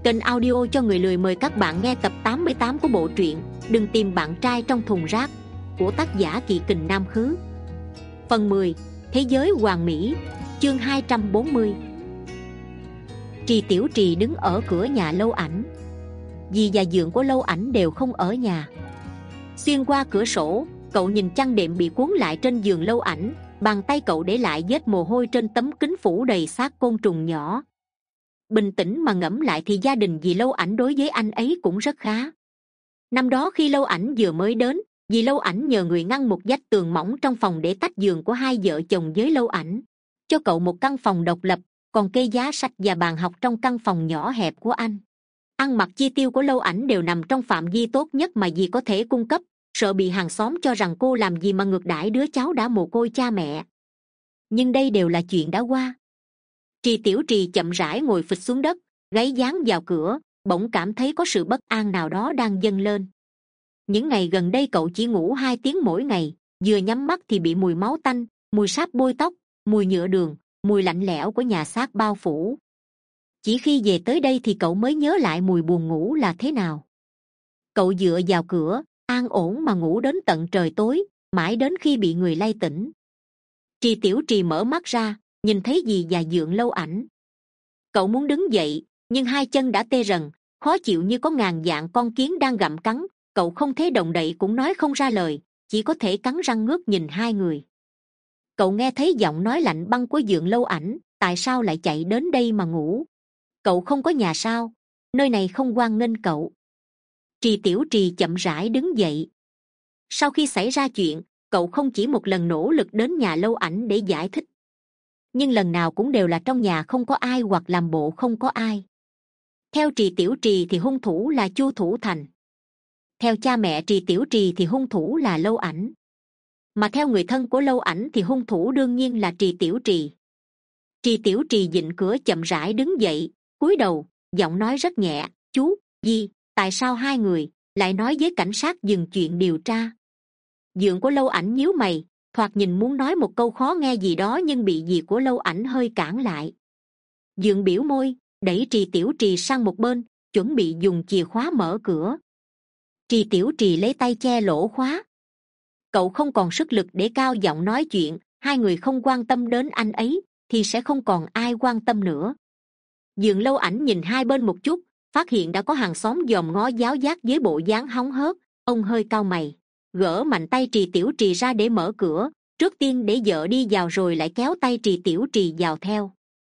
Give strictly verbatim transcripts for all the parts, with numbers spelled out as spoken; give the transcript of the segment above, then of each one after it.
Kênh audio cho người lười mời các bạn nghe tập tám mươi tám của bộ truyện Đừng tìm bạn trai trong thùng rác của tác giả Kỵ Kình Nam Khứ. Phần mười. Thế giới hoàn mỹ. Chương hai trăm bốn mươi. Trì Tiểu Trì đứng ở cửa nhà Lâu Ảnh. Dì và dượng của Lâu Ảnh đều không ở nhà. Xuyên qua cửa sổ, cậu nhìn chăn đệm bị cuốn lại trên giường Lâu Ảnh. Bàn tay cậu để lại vết mồ hôi trên tấm kính phủ đầy xác côn trùng nhỏ. Bình tĩnh mà ngẫm lại thì gia đình dì Lâu Ảnh đối với anh ấy cũng rất khá. Năm đó khi Lâu Ảnh vừa mới đến, dì Lâu Ảnh nhờ người ngăn một vách tường mỏng trong phòng để tách giường của hai vợ chồng với Lâu Ảnh, cho cậu một căn phòng độc lập, còn kê giá sách và bàn học trong căn phòng nhỏ hẹp của anh. Ăn mặc chi tiêu của Lâu Ảnh đều nằm trong phạm vi tốt nhất mà dì có thể cung cấp, sợ bị hàng xóm cho rằng cô làm gì mà ngược đãi đứa cháu đã mồ côi cha mẹ. Nhưng đây đều là chuyện đã qua. Trì Tiểu Trì chậm rãi ngồi phịch xuống đất, gáy dán vào cửa, bỗng cảm thấy có sự bất an nào đó đang dâng lên. Những ngày gần đây cậu chỉ ngủ hai tiếng mỗi ngày, vừa nhắm mắt thì bị mùi máu tanh, mùi sáp bôi tóc, mùi nhựa đường, mùi lạnh lẽo của nhà xác bao phủ. Chỉ khi về tới đây thì cậu mới nhớ lại mùi buồn ngủ là thế nào. Cậu dựa vào cửa, an ổn mà ngủ đến tận trời tối, mãi đến khi bị người lay tỉnh. Trì Tiểu Trì mở mắt ra, nhìn thấy dì và dượng Lâu Ảnh. Cậu muốn đứng dậy, nhưng hai chân đã tê rần, khó chịu như có ngàn vạn con kiến đang gặm cắn. Cậu không thể động đậy cũng nói không ra lời, chỉ có thể cắn răng ngước nhìn hai người. Cậu nghe thấy giọng nói lạnh băng của dượng Lâu Ảnh, tại sao lại chạy đến đây mà ngủ? Cậu không có nhà sao? Nơi này không hoan nghênh cậu. Trì Tiểu Trì chậm rãi đứng dậy. Sau khi xảy ra chuyện, cậu không chỉ một lần nỗ lực đến nhà Lâu Ảnh để giải thích, nhưng lần nào cũng đều là trong nhà không có ai hoặc làm bộ không có ai. Theo Trì Tiểu Trì thì hung thủ là Chu Thủ Thành. Theo cha mẹ Trì Tiểu Trì thì hung thủ là Lâu Ảnh. Mà theo người thân của Lâu Ảnh thì hung thủ đương nhiên là Trì Tiểu Trì. Trì Tiểu Trì vịn cửa chậm rãi đứng dậy, cúi đầu, giọng nói rất nhẹ, chú, dì, tại sao hai người lại nói với cảnh sát dừng chuyện điều tra? Dượng của Lâu Ảnh nhíu mày, thoạt nhìn muốn nói một câu khó nghe gì đó nhưng bị dì của Lâu Ảnh hơi cản lại. Dượng biểu môi, đẩy Trì Tiểu Trì sang một bên, chuẩn bị dùng chìa khóa mở cửa. Trì Tiểu Trì lấy tay che lỗ khóa. Cậu không còn sức lực để cao giọng nói chuyện, hai người không quan tâm đến anh ấy thì sẽ không còn ai quan tâm nữa. Dượng Lâu Ảnh nhìn hai bên một chút, phát hiện đã có hàng xóm dòm ngó giáo giác với bộ dáng hóng hớt. Ông hơi cau mày, gỡ mạnh tay Trì Tiểu Trì ra để mở cửa, trước tiên để vợ đi vào rồi lại kéo tay Trì Tiểu Trì vào theo.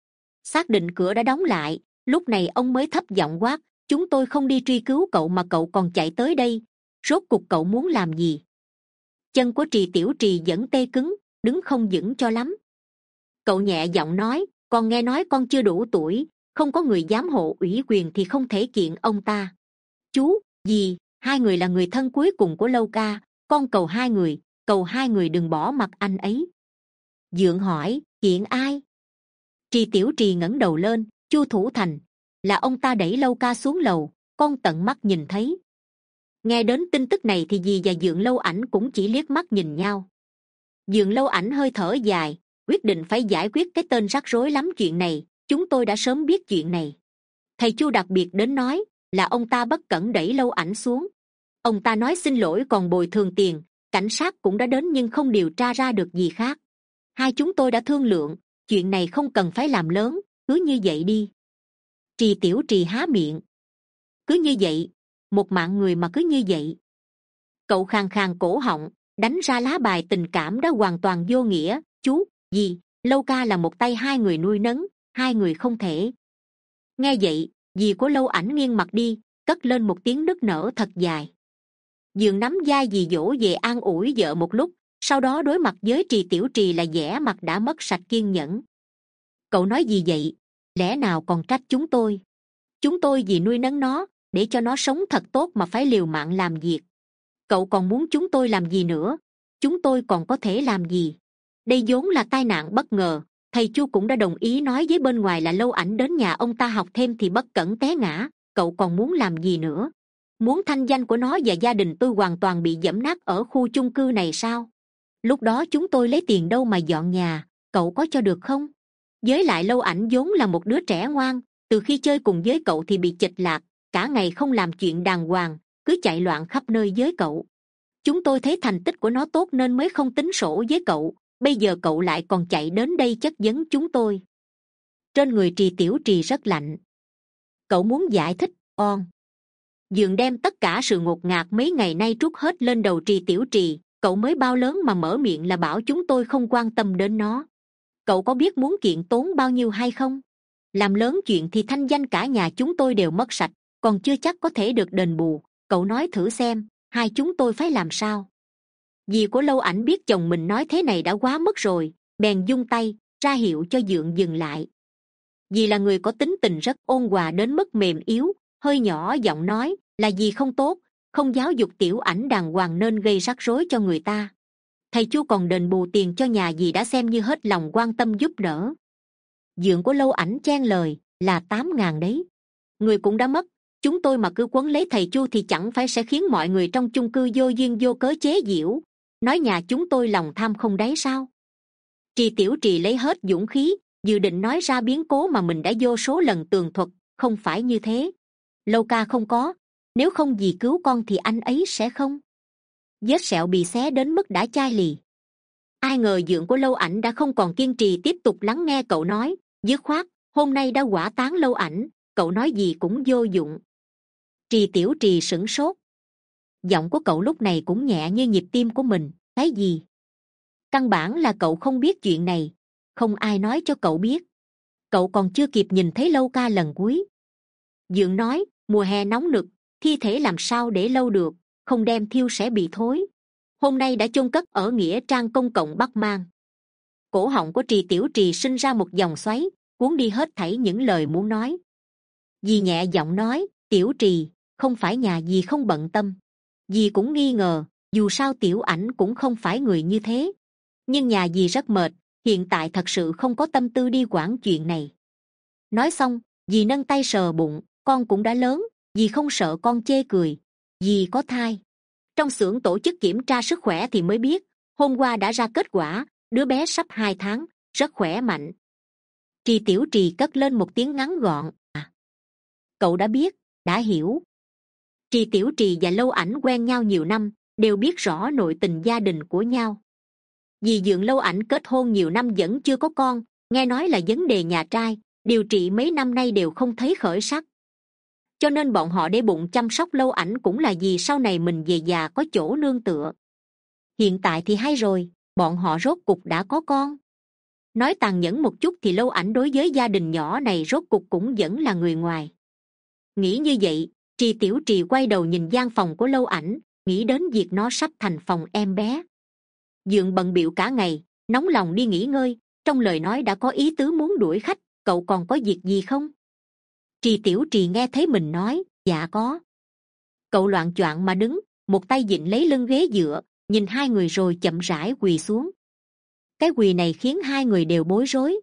Xác định cửa đã đóng lại, lúc này ông mới thấp giọng quát, chúng tôi không đi truy cứu cậu mà cậu còn chạy tới đây, rốt cục cậu muốn làm gì? Chân của Trì Tiểu Trì vẫn tê cứng, đứng không vững cho lắm. Cậu nhẹ giọng nói, con nghe nói con chưa đủ tuổi, không có người giám hộ ủy quyền thì không thể kiện ông ta. Chú, dì, hai người là người thân cuối cùng của Lâu ca, con cầu hai người, cầu hai người đừng bỏ mặc anh ấy. Dượng hỏi, kiện ai? Trì Tiểu Trì ngẩng đầu lên, Chu Thủ Thành, là ông ta đẩy Lâu ca xuống lầu, con tận mắt nhìn thấy. Nghe đến tin tức này thì dì và dượng Lâu Ảnh cũng chỉ liếc mắt nhìn nhau. Dượng Lâu Ảnh hơi thở dài, quyết định phải giải quyết cái tên rắc rối lắm chuyện này. Chúng tôi đã sớm biết chuyện này. Thầy Chu đặc biệt đến nói là ông ta bất cẩn đẩy Lâu Ảnh xuống. Ông ta nói xin lỗi còn bồi thường tiền. Cảnh sát cũng đã đến nhưng không điều tra ra được gì khác. Hai chúng tôi đã thương lượng, chuyện này không cần phải làm lớn, cứ như vậy đi. Trì Tiểu Trì há miệng. Cứ như vậy, một mạng người mà cứ như vậy. Cậu khàn khàn cổ họng, đánh ra lá bài tình cảm đã hoàn toàn vô nghĩa. Chú, dì, Lâu ca là một tay hai người nuôi nấng, hai người không thể. Nghe vậy, dì của Lâu Ảnh nghiêng mặt đi, cất lên một tiếng nức nở thật dài. Dượng nắm vai dì dỗ về an ủi vợ một lúc, sau đó đối mặt với Trì Tiểu Trì là vẻ mặt đã mất sạch kiên nhẫn. Cậu nói gì vậy? Lẽ nào còn trách chúng tôi? Chúng tôi vì nuôi nấng nó, để cho nó sống thật tốt mà phải liều mạng làm việc. Cậu còn muốn chúng tôi làm gì nữa? Chúng tôi còn có thể làm gì? Đây vốn là tai nạn bất ngờ. Thầy Chu cũng đã đồng ý nói với bên ngoài là Lâu Ảnh đến nhà ông ta học thêm thì bất cẩn té ngã. Cậu còn muốn làm gì nữa? Muốn thanh danh của nó và gia đình tôi hoàn toàn bị dẫm nát ở khu chung cư này sao? Lúc đó chúng tôi lấy tiền đâu mà dọn nhà, cậu có cho được không? Với lại Lâu Ảnh vốn là một đứa trẻ ngoan, Từ khi chơi cùng với cậu thì bị chệch lạc, cả ngày không làm chuyện đàng hoàng, cứ chạy loạn khắp nơi với cậu. Chúng tôi thấy thành tích của nó tốt nên mới không tính sổ với cậu, bây giờ cậu lại còn chạy đến đây chất vấn chúng tôi. Trên người Trì Tiểu Trì rất lạnh. Cậu muốn giải thích, on. Dượng đem tất cả sự ngột ngạt mấy ngày nay trút hết lên đầu Trì Tiểu Trì. Cậu mới bao lớn mà mở miệng là bảo chúng tôi không quan tâm đến nó. Cậu có biết muốn kiện tốn bao nhiêu hay không? Làm lớn chuyện thì thanh danh cả nhà chúng tôi đều mất sạch, còn chưa chắc có thể được đền bù. Cậu nói thử xem, hai chúng tôi phải làm sao? Dì của Lâu Ảnh biết chồng mình nói thế này đã quá mức rồi, bèn giung tay ra hiệu cho Dượng dừng lại. Dì là người có tính tình rất ôn hòa đến mức mềm yếu, hơi nhỏ giọng nói là dì không tốt, không giáo dục Tiểu Ảnh đàng hoàng nên gây rắc rối cho người ta. Thầy Chu còn đền bù tiền cho nhà dì đã xem như hết lòng quan tâm giúp đỡ. Dượng của Lâu Ảnh chen lời, là tám ngàn đấy. Người cũng đã mất, chúng tôi mà cứ quấn lấy thầy Chu thì chẳng phải sẽ khiến mọi người trong chung cư vô duyên vô cớ chế giễu, nói nhà chúng tôi lòng tham không đáy sao? Trì Tiểu Trì lấy hết dũng khí, dự định nói ra biến cố mà mình đã vô số lần tường thuật. Không phải như thế. Lâu ca không có, nếu không dì cứu con thì anh ấy sẽ không. Vết sẹo bị xé đến mức đã chai lì. Ai ngờ Dượng của Lâu Ảnh đã không còn kiên trì tiếp tục lắng nghe cậu nói, dứt khoát hôm nay đã hỏa táng Lâu Ảnh, cậu nói gì cũng vô dụng. Trì Tiểu Trì sửng sốt. Giọng của cậu lúc này cũng nhẹ như nhịp tim của mình. Cái gì? Căn bản là cậu không biết chuyện này, không ai nói cho cậu biết. Cậu còn chưa kịp nhìn thấy Lâu ca lần cuối. Dượng nói, mùa hè nóng nực, thi thể làm sao để lâu được, không đem thiêu sẽ bị thối. Hôm nay đã chôn cất ở nghĩa trang công cộng Bắc Mang. Cổ họng của Trì Tiểu Trì sinh ra một dòng xoáy, cuốn đi hết thảy những lời muốn nói. Dì nhẹ giọng nói, Tiểu Trì, không phải nhà dì không bận tâm. Dì cũng nghi ngờ, dù sao Tiểu Ảnh cũng không phải người như thế. Nhưng nhà dì rất mệt, hiện tại thật sự không có tâm tư đi quản chuyện này. Nói xong, dì nâng tay sờ bụng, con cũng đã lớn, dì không sợ con chê cười. Dì có thai. Trong xưởng tổ chức kiểm tra sức khỏe thì mới biết, hôm qua đã ra kết quả, đứa bé sắp hai tháng, rất khỏe mạnh. Trì Tiểu Trì cất lên một tiếng ngắn gọn. À, cậu đã biết, đã hiểu. Trì Tiểu Trì và Lâu Ảnh quen nhau nhiều năm, đều biết rõ nội tình gia đình của nhau. Vì Dượng Lâu Ảnh kết hôn nhiều năm vẫn chưa có con, nghe nói là vấn đề nhà trai, điều trị mấy năm nay đều không thấy khởi sắc. Cho nên bọn họ để bụng chăm sóc Lâu Ảnh cũng là vì sau này mình về già có chỗ nương tựa. Hiện tại thì hay rồi, bọn họ rốt cục đã có con. Nói tàn nhẫn một chút thì Lâu Ảnh đối với gia đình nhỏ này rốt cục cũng vẫn là người ngoài. Nghĩ như vậy, Trì Tiểu Trì quay đầu nhìn gian phòng của Lâu Ảnh, nghĩ đến việc nó sắp thành phòng em bé. Dượng bận bịu cả ngày, nóng lòng đi nghỉ ngơi, trong lời nói đã có ý tứ muốn đuổi khách. Cậu còn có việc gì không? Trì Tiểu Trì nghe thấy mình nói, dạ có. Cậu loạng choạng mà đứng, một tay vịn lấy lưng ghế dựa, nhìn hai người rồi chậm rãi quỳ xuống. Cái quỳ này khiến hai người đều bối rối.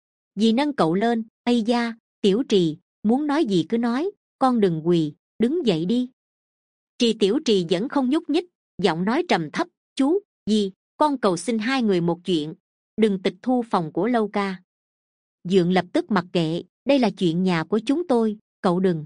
Dì nâng cậu lên, ây da, Tiểu Trì, muốn nói gì cứ nói, con đừng quỳ, đứng dậy đi. Trì Tiểu Trì vẫn không nhúc nhích, giọng nói trầm thấp, chú, dì, con cầu xin hai người một chuyện, đừng tịch thu phòng của Lâu ca. Dượng lập tức mặc kệ, đây là chuyện nhà của chúng tôi, cậu đừng.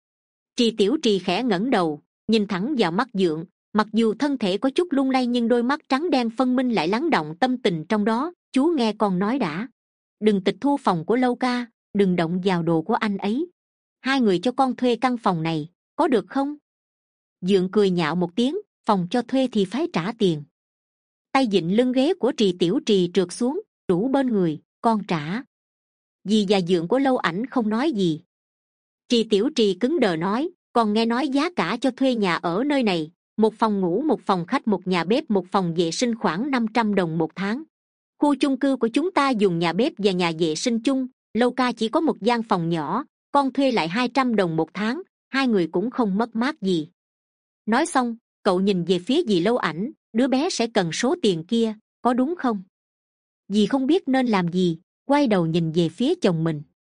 Trì Tiểu Trì khẽ ngẩng đầu, nhìn thẳng vào mắt Dượng, mặc dù thân thể có chút lung lay nhưng đôi mắt trắng đen phân minh lại lắng động tâm tình trong đó. Chú nghe con nói đã, đừng tịch thu phòng của Lâu ca, đừng động vào đồ của anh ấy. Hai người cho con thuê căn phòng này, có được không? Dượng cười nhạo một tiếng, phòng cho thuê thì phải trả tiền. Tay vịn lưng ghế của Trì Tiểu Trì trượt xuống, rủ bên người, con trả. Dì và Dượng của Lâu Ảnh không nói gì. Trì Tiểu Trì cứng đờ nói, còn nghe nói giá cả cho thuê nhà ở nơi này, một phòng ngủ, một phòng khách, một nhà bếp, một phòng vệ sinh khoảng năm trăm đồng một tháng. Khu chung cư của chúng ta dùng nhà bếp và nhà vệ sinh chung, Lâu ca chỉ có một gian phòng nhỏ, con thuê lại hai trăm đồng một tháng, hai người cũng không mất mát gì. Nói xong, cậu nhìn về phía dì Lâu Ảnh, đứa bé sẽ cần số tiền kia, có đúng không? Dì không biết nên làm gì, quay đầu nhìn về phía chồng mình.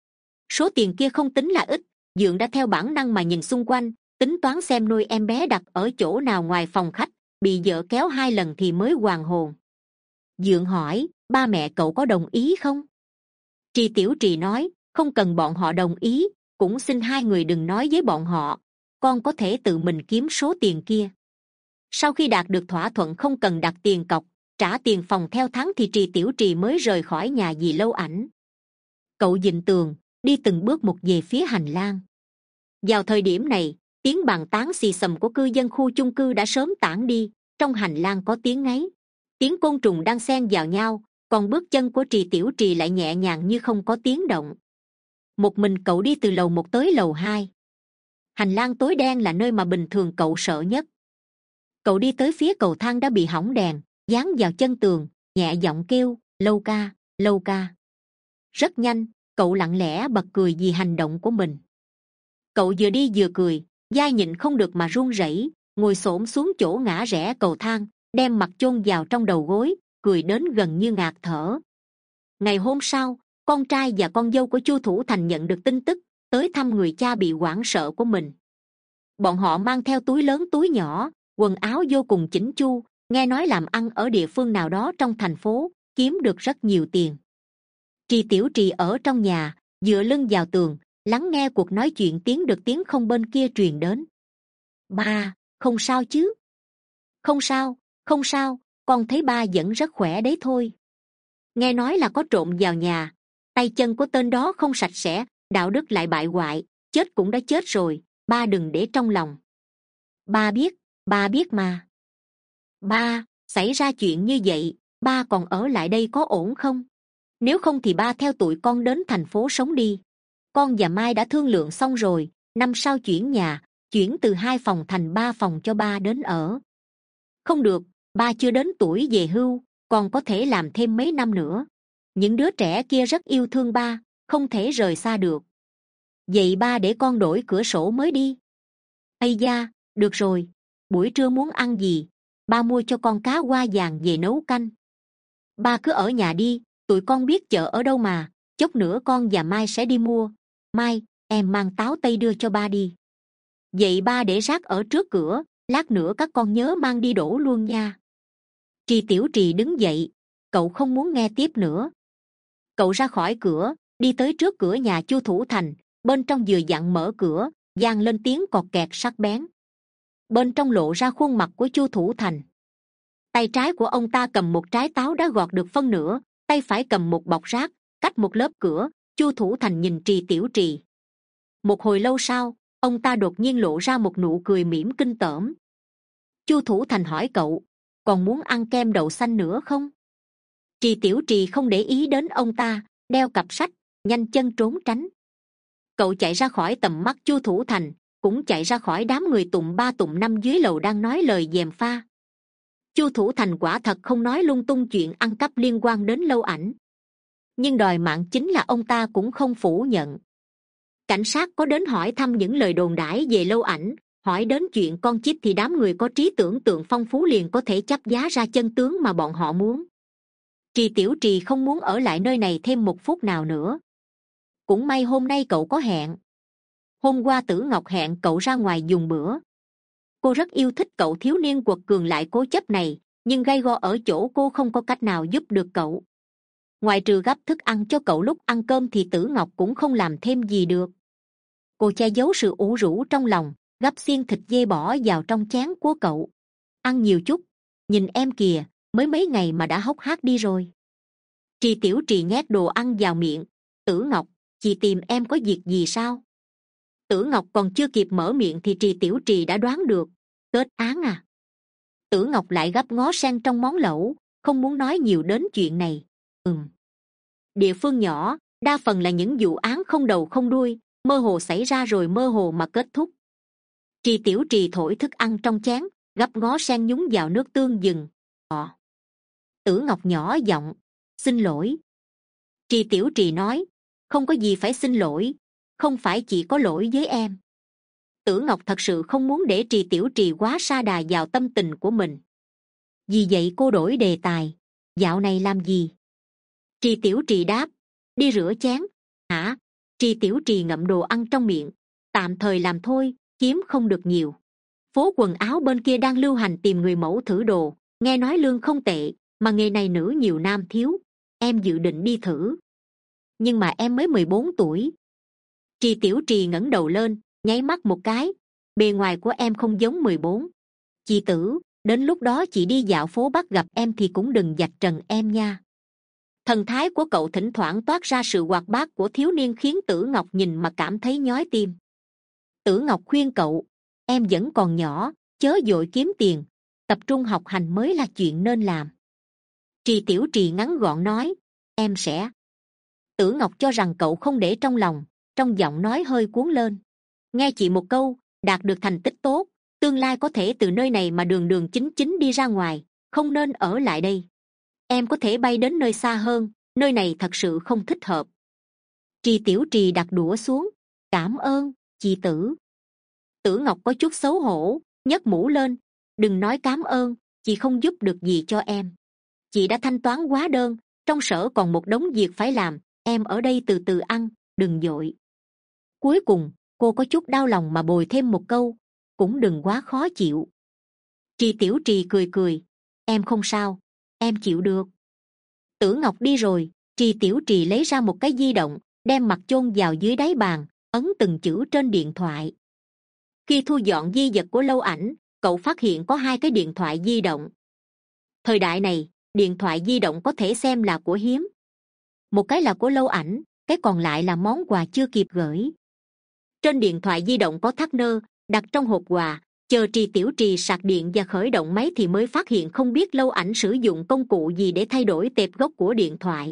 Số tiền kia không tính là ít, Dượng đã theo bản năng mà nhìn xung quanh, tính toán xem nuôi em bé đặt ở chỗ nào ngoài phòng khách, bị vợ kéo hai lần thì mới hoàn hồn. Dượng hỏi, ba mẹ cậu có đồng ý không? Trì Tiểu Trì nói, không cần bọn họ đồng ý, cũng xin hai người đừng nói với bọn họ, con có thể tự mình kiếm số tiền kia. Sau khi đạt được thỏa thuận không cần đặt tiền cọc, trả tiền phòng theo tháng thì Trì Tiểu Trì mới rời khỏi nhà dì Lâu Ảnh. Cậu dịnh tường, đi từng bước một về phía hành lang. Vào thời điểm này, tiếng bàn tán xì xầm của cư dân khu chung cư đã sớm tản đi. Trong hành lang có tiếng ngáy, tiếng côn trùng đang xen vào nhau, còn bước chân của Trì Tiểu Trì lại nhẹ nhàng như không có tiếng động. Một mình cậu đi từ lầu một tới lầu hai. Hành lang tối đen là nơi mà bình thường cậu sợ nhất. Cậu đi tới phía cầu thang đã bị hỏng đèn, dán vào chân tường, nhẹ giọng kêu, Lâu ca, Lâu ca. Rất nhanh, cậu lặng lẽ bật cười vì hành động của mình. Cậu vừa đi vừa cười, vai nhịn không được mà run rẩy, ngồi xổm xuống chỗ ngã rẽ cầu thang, đem mặt chôn vào trong đầu gối, cười đến gần như ngạt thở. Ngày hôm sau, con trai và con dâu của Chu Thủ Thành nhận được tin tức, tới thăm người cha bị hoảng sợ của mình. Bọn họ mang theo túi lớn túi nhỏ, quần áo vô cùng chỉnh chu, nghe nói làm ăn ở địa phương nào đó trong thành phố, kiếm được rất nhiều tiền. Trì Tiểu Trì ở trong nhà, dựa lưng vào tường, lắng nghe cuộc nói chuyện tiếng được tiếng không bên kia truyền đến. Ba, không sao chứ? Không sao, không sao, con thấy ba vẫn rất khỏe đấy thôi. Nghe nói là có trộm vào nhà, tay chân của tên đó không sạch sẽ, đạo đức lại bại hoại, chết cũng đã chết rồi, ba đừng để trong lòng. Ba biết, ba biết mà. Ba, xảy ra chuyện như vậy, ba còn ở lại đây có ổn không? Nếu không thì ba theo tụi con đến thành phố sống đi. Con và Mai đã thương lượng xong rồi, năm sau chuyển nhà, chuyển từ hai phòng thành ba phòng cho ba đến ở. Không được, ba chưa đến tuổi về hưu, còn có thể làm thêm mấy năm nữa. Những đứa trẻ kia rất yêu thương ba, không thể rời xa được. Vậy ba để con đổi cửa sổ mới đi. Ây da, được rồi, buổi trưa muốn ăn gì? Ba mua cho con cá hoa vàng về nấu canh. Ba cứ ở nhà đi, tụi con biết chợ ở đâu mà, chốc nữa con và Mai sẽ đi mua. Mai, em mang táo tây đưa cho ba đi. Vậy ba để rác ở trước cửa, lát nữa các con nhớ mang đi đổ luôn nha. Trì Tiểu Trì đứng dậy, cậu không muốn nghe tiếp nữa. Cậu ra khỏi cửa, đi tới trước cửa nhà Chu Thủ Thành, bên trong vừa dặn mở cửa, vang lên tiếng cọt kẹt sắc bén. Bên trong lộ ra khuôn mặt của Chu Thủ Thành. Tay trái của ông ta cầm một trái táo đã gọt được phân nửa, tay phải cầm một bọc rác, cách một lớp cửa. Chu Thủ Thành nhìn Trì Tiểu Trì. Một hồi lâu sau, ông ta đột nhiên lộ ra một nụ cười mỉm kinh tởm. Chu Thủ Thành hỏi cậu, còn muốn ăn kem đậu xanh nữa không? Trì Tiểu Trì không để ý đến ông ta, đeo cặp sách, nhanh chân trốn tránh. Cậu chạy ra khỏi tầm mắt Chu Thủ Thành, cũng chạy ra khỏi đám người tụng ba tụng năm dưới lầu đang nói lời gièm pha. Chu Thủ Thành quả thật không nói lung tung chuyện ăn cắp liên quan đến Lâu Ảnh, nhưng đòi mạng chính là ông ta cũng không phủ nhận. Cảnh sát có đến hỏi thăm những lời đồn đãi về Lâu Ảnh, hỏi đến chuyện con chip thì đám người có trí tưởng tượng phong phú liền có thể chấp giá ra chân tướng mà bọn họ muốn. Trì Tiểu Trì không muốn ở lại nơi này thêm một phút nào nữa. Cũng may hôm nay cậu có hẹn. Hôm qua Tử Ngọc hẹn cậu ra ngoài dùng bữa. Cô rất yêu thích cậu thiếu niên quật cường lại cố chấp này, nhưng gay go ở chỗ cô không có cách nào giúp được cậu. Ngoài trừ gắp thức ăn cho cậu lúc ăn cơm thì Tử Ngọc cũng không làm thêm gì được. Cô che giấu sự ủ rũ trong lòng, gắp xiên thịt dê bỏ vào trong chén của cậu. Ăn nhiều chút, nhìn em kìa, mới mấy ngày mà đã hốc hác đi rồi. Trì Tiểu Trì nhét đồ ăn vào miệng. Tử Ngọc, chị tìm em có việc gì sao? Tử Ngọc còn chưa kịp mở miệng thì Trì Tiểu Trì đã đoán được. Kết án à? Tử Ngọc lại gắp ngó sen trong món lẩu, không muốn nói nhiều đến chuyện này. Ừm. Địa phương nhỏ, đa phần là những vụ án không đầu không đuôi, mơ hồ xảy ra rồi mơ hồ mà kết thúc. Trì Tiểu Trì thổi thức ăn trong chén, gắp ngó sen nhúng vào nước tương dừng. Ờ. Tử Ngọc nhỏ giọng, xin lỗi. Trì Tiểu Trì nói, không có gì phải xin lỗi, không phải chỉ có lỗi với em. Tử Ngọc thật sự không muốn để Trì Tiểu Trì quá sa đà vào tâm tình của mình. Vì vậy cô đổi đề tài, dạo này làm gì? Trì Tiểu Trì đáp, đi rửa chén. Hả? Trì Tiểu Trì ngậm đồ ăn trong miệng, tạm thời làm thôi, kiếm không được nhiều. Phố quần áo bên kia đang lưu hành tìm người mẫu thử đồ, nghe nói lương không tệ, mà nghề này nữ nhiều nam thiếu, em dự định đi thử. Nhưng mà em mới mười bốn tuổi. Trì Tiểu Trì ngẩng đầu lên, nháy mắt một cái. Bề ngoài của em không giống mười bốn. Chị Tử, đến lúc đó chị đi dạo phố bắt gặp em thì cũng đừng vạch trần em nha. Thần thái của cậu thỉnh thoảng toát ra sự hoạt bát của thiếu niên khiến Tử Ngọc nhìn mà cảm thấy nhói tim. Tử Ngọc khuyên cậu, em vẫn còn nhỏ, chớ vội kiếm tiền, tập trung học hành mới là chuyện nên làm. Trì Tiểu Trì ngắn gọn nói, em sẽ. Tử Ngọc cho rằng cậu không để trong lòng, trong giọng nói hơi cuốn lên. Nghe chị một câu, đạt được thành tích tốt, tương lai có thể từ nơi này mà đường đường chính chính đi ra ngoài, không nên ở lại đây. Em có thể bay đến nơi xa hơn, nơi này thật sự không thích hợp. Trì Tiểu Trì đặt đũa xuống, cảm ơn, chị Tử. Tử Ngọc có chút xấu hổ, nhấc mũ lên, đừng nói cảm ơn, chị không giúp được gì cho em. Chị đã thanh toán hóa đơn, trong sở còn một đống việc phải làm, em ở đây từ từ ăn, đừng vội. Cuối cùng, cô có chút đau lòng mà bồi thêm một câu, cũng đừng quá khó chịu. Trì Tiểu Trì cười cười, em không sao, em chịu được. Tử Ngọc đi rồi, Trì Tiểu Trì lấy ra một cái di động, đem mặt chôn vào dưới đáy bàn, ấn từng chữ trên điện thoại. Khi thu dọn di vật của Lâu Ảnh, cậu phát hiện có hai cái điện thoại di động. Thời đại này, điện thoại di động có thể xem là của hiếm. Một cái là của Lâu Ảnh, cái còn lại là món quà chưa kịp gửi. Trên điện thoại di động có thắt nơ, đặt trong hộp quà, chờ Trì Tiểu Trì sạc điện và khởi động máy thì mới phát hiện không biết Lâu Ảnh sử dụng công cụ gì để thay đổi tệp gốc của điện thoại.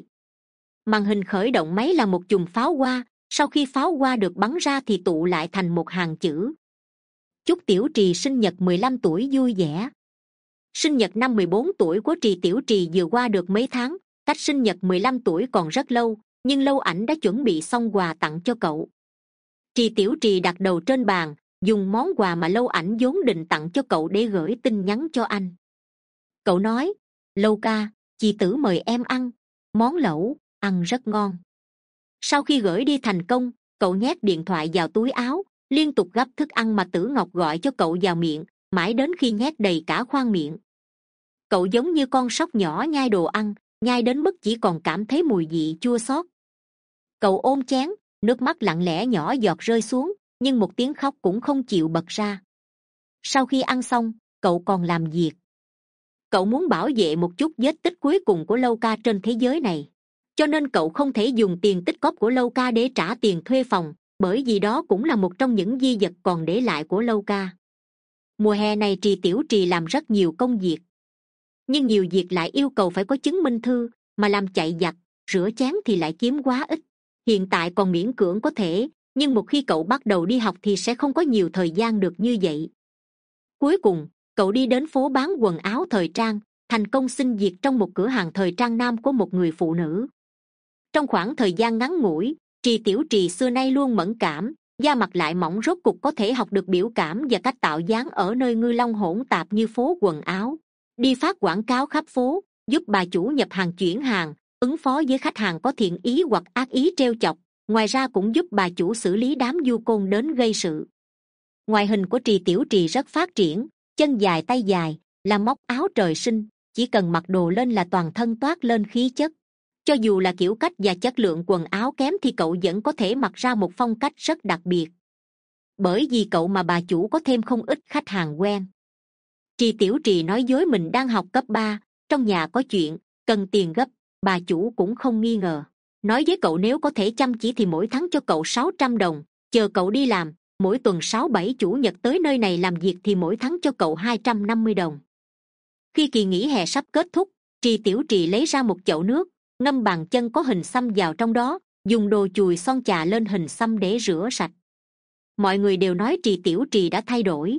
Màn hình khởi động máy là một chùm pháo hoa, sau khi pháo hoa được bắn ra thì tụ lại thành một hàng chữ. Chúc Tiểu Trì sinh nhật mười lăm tuổi vui vẻ. Sinh nhật năm mười bốn tuổi của Trì Tiểu Trì vừa qua được mấy tháng, cách sinh nhật mười lăm tuổi còn rất lâu, nhưng Lâu Ảnh đã chuẩn bị xong quà tặng cho cậu. Trì Tiểu Trì đặt đầu trên bàn, dùng món quà mà Lâu Ảnh vốn định tặng cho cậu để gửi tin nhắn cho anh. Cậu nói, Lâu ca, chị Tử mời em ăn, món lẩu, ăn rất ngon. Sau khi gửi đi thành công, cậu nhét điện thoại vào túi áo, liên tục gắp thức ăn mà Tử Ngọc gọi cho cậu vào miệng, mãi đến khi nhét đầy cả khoang miệng. Cậu giống như con sóc nhỏ nhai đồ ăn, nhai đến mức chỉ còn cảm thấy mùi vị chua xót. Cậu ôm chén, nước mắt lặng lẽ nhỏ giọt rơi xuống, nhưng một tiếng khóc cũng không chịu bật ra. Sau khi ăn xong, cậu còn làm việc. Cậu muốn bảo vệ một chút vết tích cuối cùng của Lâu ca trên thế giới này, cho nên cậu không thể dùng tiền tích cóp của Lâu ca để trả tiền thuê phòng, bởi vì đó cũng là một trong những di vật còn để lại của Lâu ca. Mùa hè này Trì Tiểu Trì làm rất nhiều công việc, nhưng nhiều việc lại yêu cầu phải có chứng minh thư, mà làm chạy giặt, rửa chén thì lại kiếm quá ít. Hiện tại còn miễn cưỡng có thể, nhưng một khi cậu bắt đầu đi học thì sẽ không có nhiều thời gian được như vậy. Cuối cùng, cậu đi đến phố bán quần áo thời trang, thành công xin việc trong một cửa hàng thời trang nam của một người phụ nữ. Trong khoảng thời gian ngắn ngủi, Trì Tiểu Trì xưa nay luôn mẫn cảm, da mặt lại mỏng, rốt cục có thể học được biểu cảm và cách tạo dáng ở nơi ngư long hỗn tạp như phố quần áo. Đi phát quảng cáo khắp phố, giúp bà chủ nhập hàng chuyển hàng, ứng phó với khách hàng có thiện ý hoặc ác ý trêu chọc. Ngoài ra cũng giúp bà chủ xử lý đám du côn đến gây sự. Ngoại hình của Trì Tiểu Trì rất phát triển, chân dài tay dài, là móc áo trời sinh, chỉ cần mặc đồ lên là toàn thân toát lên khí chất. Cho dù là kiểu cách và chất lượng quần áo kém thì cậu vẫn có thể mặc ra một phong cách rất đặc biệt. Bởi vì cậu mà bà chủ có thêm không ít khách hàng quen. Trì Tiểu Trì nói dối mình đang học cấp ba, trong nhà có chuyện, cần tiền gấp, bà chủ cũng không nghi ngờ. Nói với cậu nếu có thể chăm chỉ thì mỗi tháng cho cậu sáu trăm đồng, chờ cậu đi làm, mỗi tuần sáu bảy chủ nhật tới nơi này làm việc thì mỗi tháng cho cậu hai trăm năm mươi đồng. Khi kỳ nghỉ hè sắp kết thúc, Trì Tiểu Trì lấy ra một chậu nước, ngâm bàn chân có hình xăm vào trong đó, dùng đồ chùi son chà lên hình xăm để rửa sạch. Mọi người đều nói Trì Tiểu Trì đã thay đổi.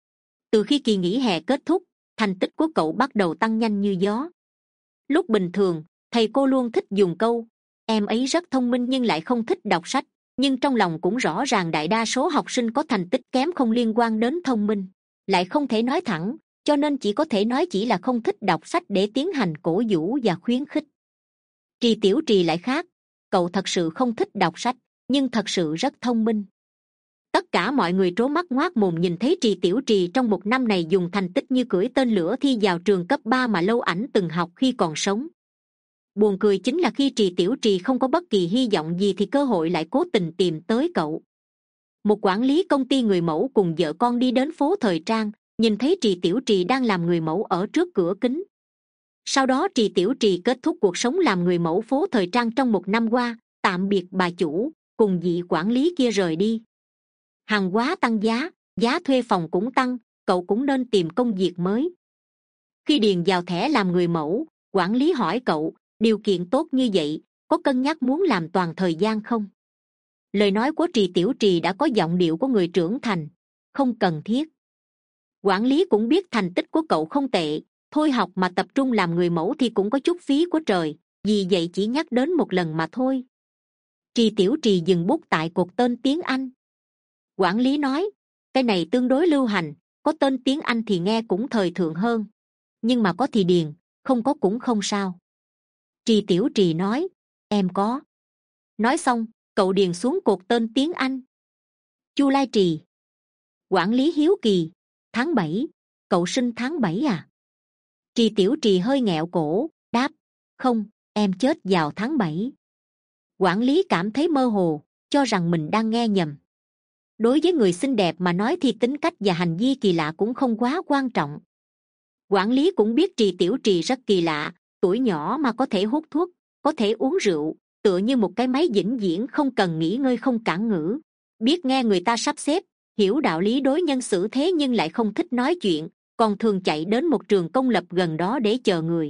Từ khi kỳ nghỉ hè kết thúc, thành tích của cậu bắt đầu tăng nhanh như gió. Lúc bình thường, thầy cô luôn thích dùng câu em ấy rất thông minh nhưng lại không thích đọc sách, nhưng trong lòng cũng rõ ràng đại đa số học sinh có thành tích kém không liên quan đến thông minh, lại không thể nói thẳng, cho nên chỉ có thể nói chỉ là không thích đọc sách để tiến hành cổ vũ và khuyến khích. Trì Tiểu Trì lại khác, cậu thật sự không thích đọc sách, nhưng thật sự rất thông minh. Tất cả mọi người trố mắt ngoác mồm nhìn thấy Trì Tiểu Trì trong một năm này dùng thành tích như cưỡi tên lửa thi vào trường cấp ba mà Lâu Ảnh từng học khi còn sống. Buồn cười chính là khi Trì Tiểu Trì không có bất kỳ hy vọng gì thì cơ hội lại cố tình tìm tới cậu. Một quản lý công ty người mẫu cùng vợ con đi đến phố thời trang, nhìn thấy Trì Tiểu Trì đang làm người mẫu ở trước cửa kính. Sau đó Trì Tiểu Trì kết thúc cuộc sống làm người mẫu phố thời trang trong một năm qua, tạm biệt bà chủ, cùng vị quản lý kia rời đi. Hàng hóa tăng giá, giá thuê phòng cũng tăng, cậu cũng nên tìm công việc mới. Khi điền vào thẻ làm người mẫu, quản lý hỏi cậu, điều kiện tốt như vậy, có cân nhắc muốn làm toàn thời gian không? Lời nói của Trì Tiểu Trì đã có giọng điệu của người trưởng thành. Không cần thiết. Quản lý cũng biết thành tích của cậu không tệ, thôi học mà tập trung làm người mẫu thì cũng có chút phí của trời, vì vậy chỉ nhắc đến một lần mà thôi. Trì Tiểu Trì dừng bút tại cột tên tiếng Anh. Quản lý nói, cái này tương đối lưu hành, có tên tiếng Anh thì nghe cũng thời thượng hơn. Nhưng mà có thì điền, không có cũng không sao. Trì Tiểu Trì nói, em có. Nói xong, cậu điền xuống cột tên tiếng Anh. Chu Lai Trì. Quản lý hiếu kỳ, tháng bảy, cậu sinh tháng bảy à? Trì Tiểu Trì hơi nghẹo cổ, đáp, không, em chết vào tháng bảy. Quản lý cảm thấy mơ hồ, cho rằng mình đang nghe nhầm. Đối với người xinh đẹp mà nói thì tính cách và hành vi kỳ lạ cũng không quá quan trọng. Quản lý cũng biết Trì Tiểu Trì rất kỳ lạ, tuổi nhỏ mà có thể hút thuốc, có thể uống rượu, tựa như một cái máy vĩnh viễn không cần nghỉ ngơi không cản ngữ, biết nghe người ta sắp xếp, hiểu đạo lý đối nhân xử thế nhưng lại không thích nói chuyện, còn thường chạy đến một trường công lập gần đó để chờ người.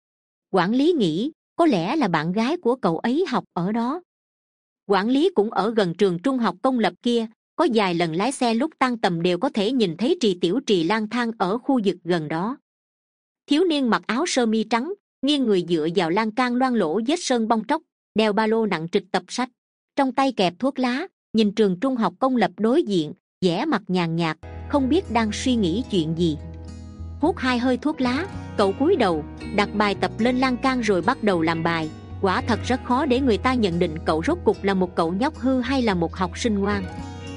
Quản lý nghĩ, có lẽ là bạn gái của cậu ấy học ở đó. Quản lý cũng ở gần trường trung học công lập kia, có vài lần lái xe lúc tan tầm đều có thể nhìn thấy Trì Tiểu Trì lang thang ở khu vực gần đó. Thiếu niên mặc áo sơ mi trắng, nghiêng người dựa vào lan can loang lỗ vết sơn bong tróc, đeo ba lô nặng trịch tập sách, trong tay kẹp thuốc lá, nhìn trường trung học công lập đối diện, vẻ mặt nhàn nhạt, không biết đang suy nghĩ chuyện gì. Hút hai hơi thuốc lá, cậu cúi đầu đặt bài tập lên lan can rồi bắt đầu làm bài. Quả thật rất khó để người ta nhận định cậu rốt cục là một cậu nhóc hư hay là một học sinh ngoan.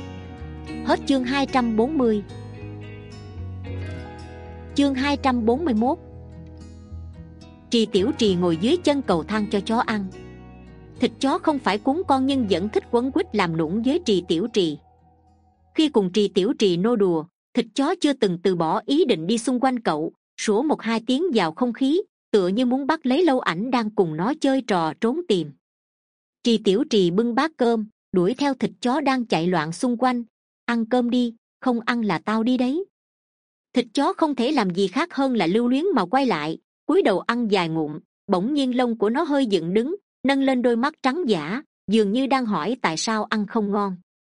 Hết chương hai trăm bốn mươi. Chương hai trăm bốn mươi mốt. Trì Tiểu Trì ngồi dưới chân cầu thang cho chó ăn. Thịt chó không phải cuốn con nhưng vẫn thích quấn quýt làm nũng với Trì Tiểu Trì. Khi cùng Trì Tiểu Trì nô đùa, thịt chó chưa từng từ bỏ ý định đi xung quanh cậu, sủa một hai tiếng vào không khí, tựa như muốn bắt lấy Lâu Ảnh đang cùng nó chơi trò trốn tìm. Trì Tiểu Trì bưng bát cơm, đuổi theo thịt chó đang chạy loạn xung quanh. Ăn cơm đi, không ăn là tao đi đấy. Thịt chó không thể làm gì khác hơn là lưu luyến mà quay lại, cúi đầu ăn vài ngụm, bỗng nhiên lông của nó hơi dựng đứng, nâng lên đôi mắt trắng dã, dường như đang hỏi tại sao ăn không ngon.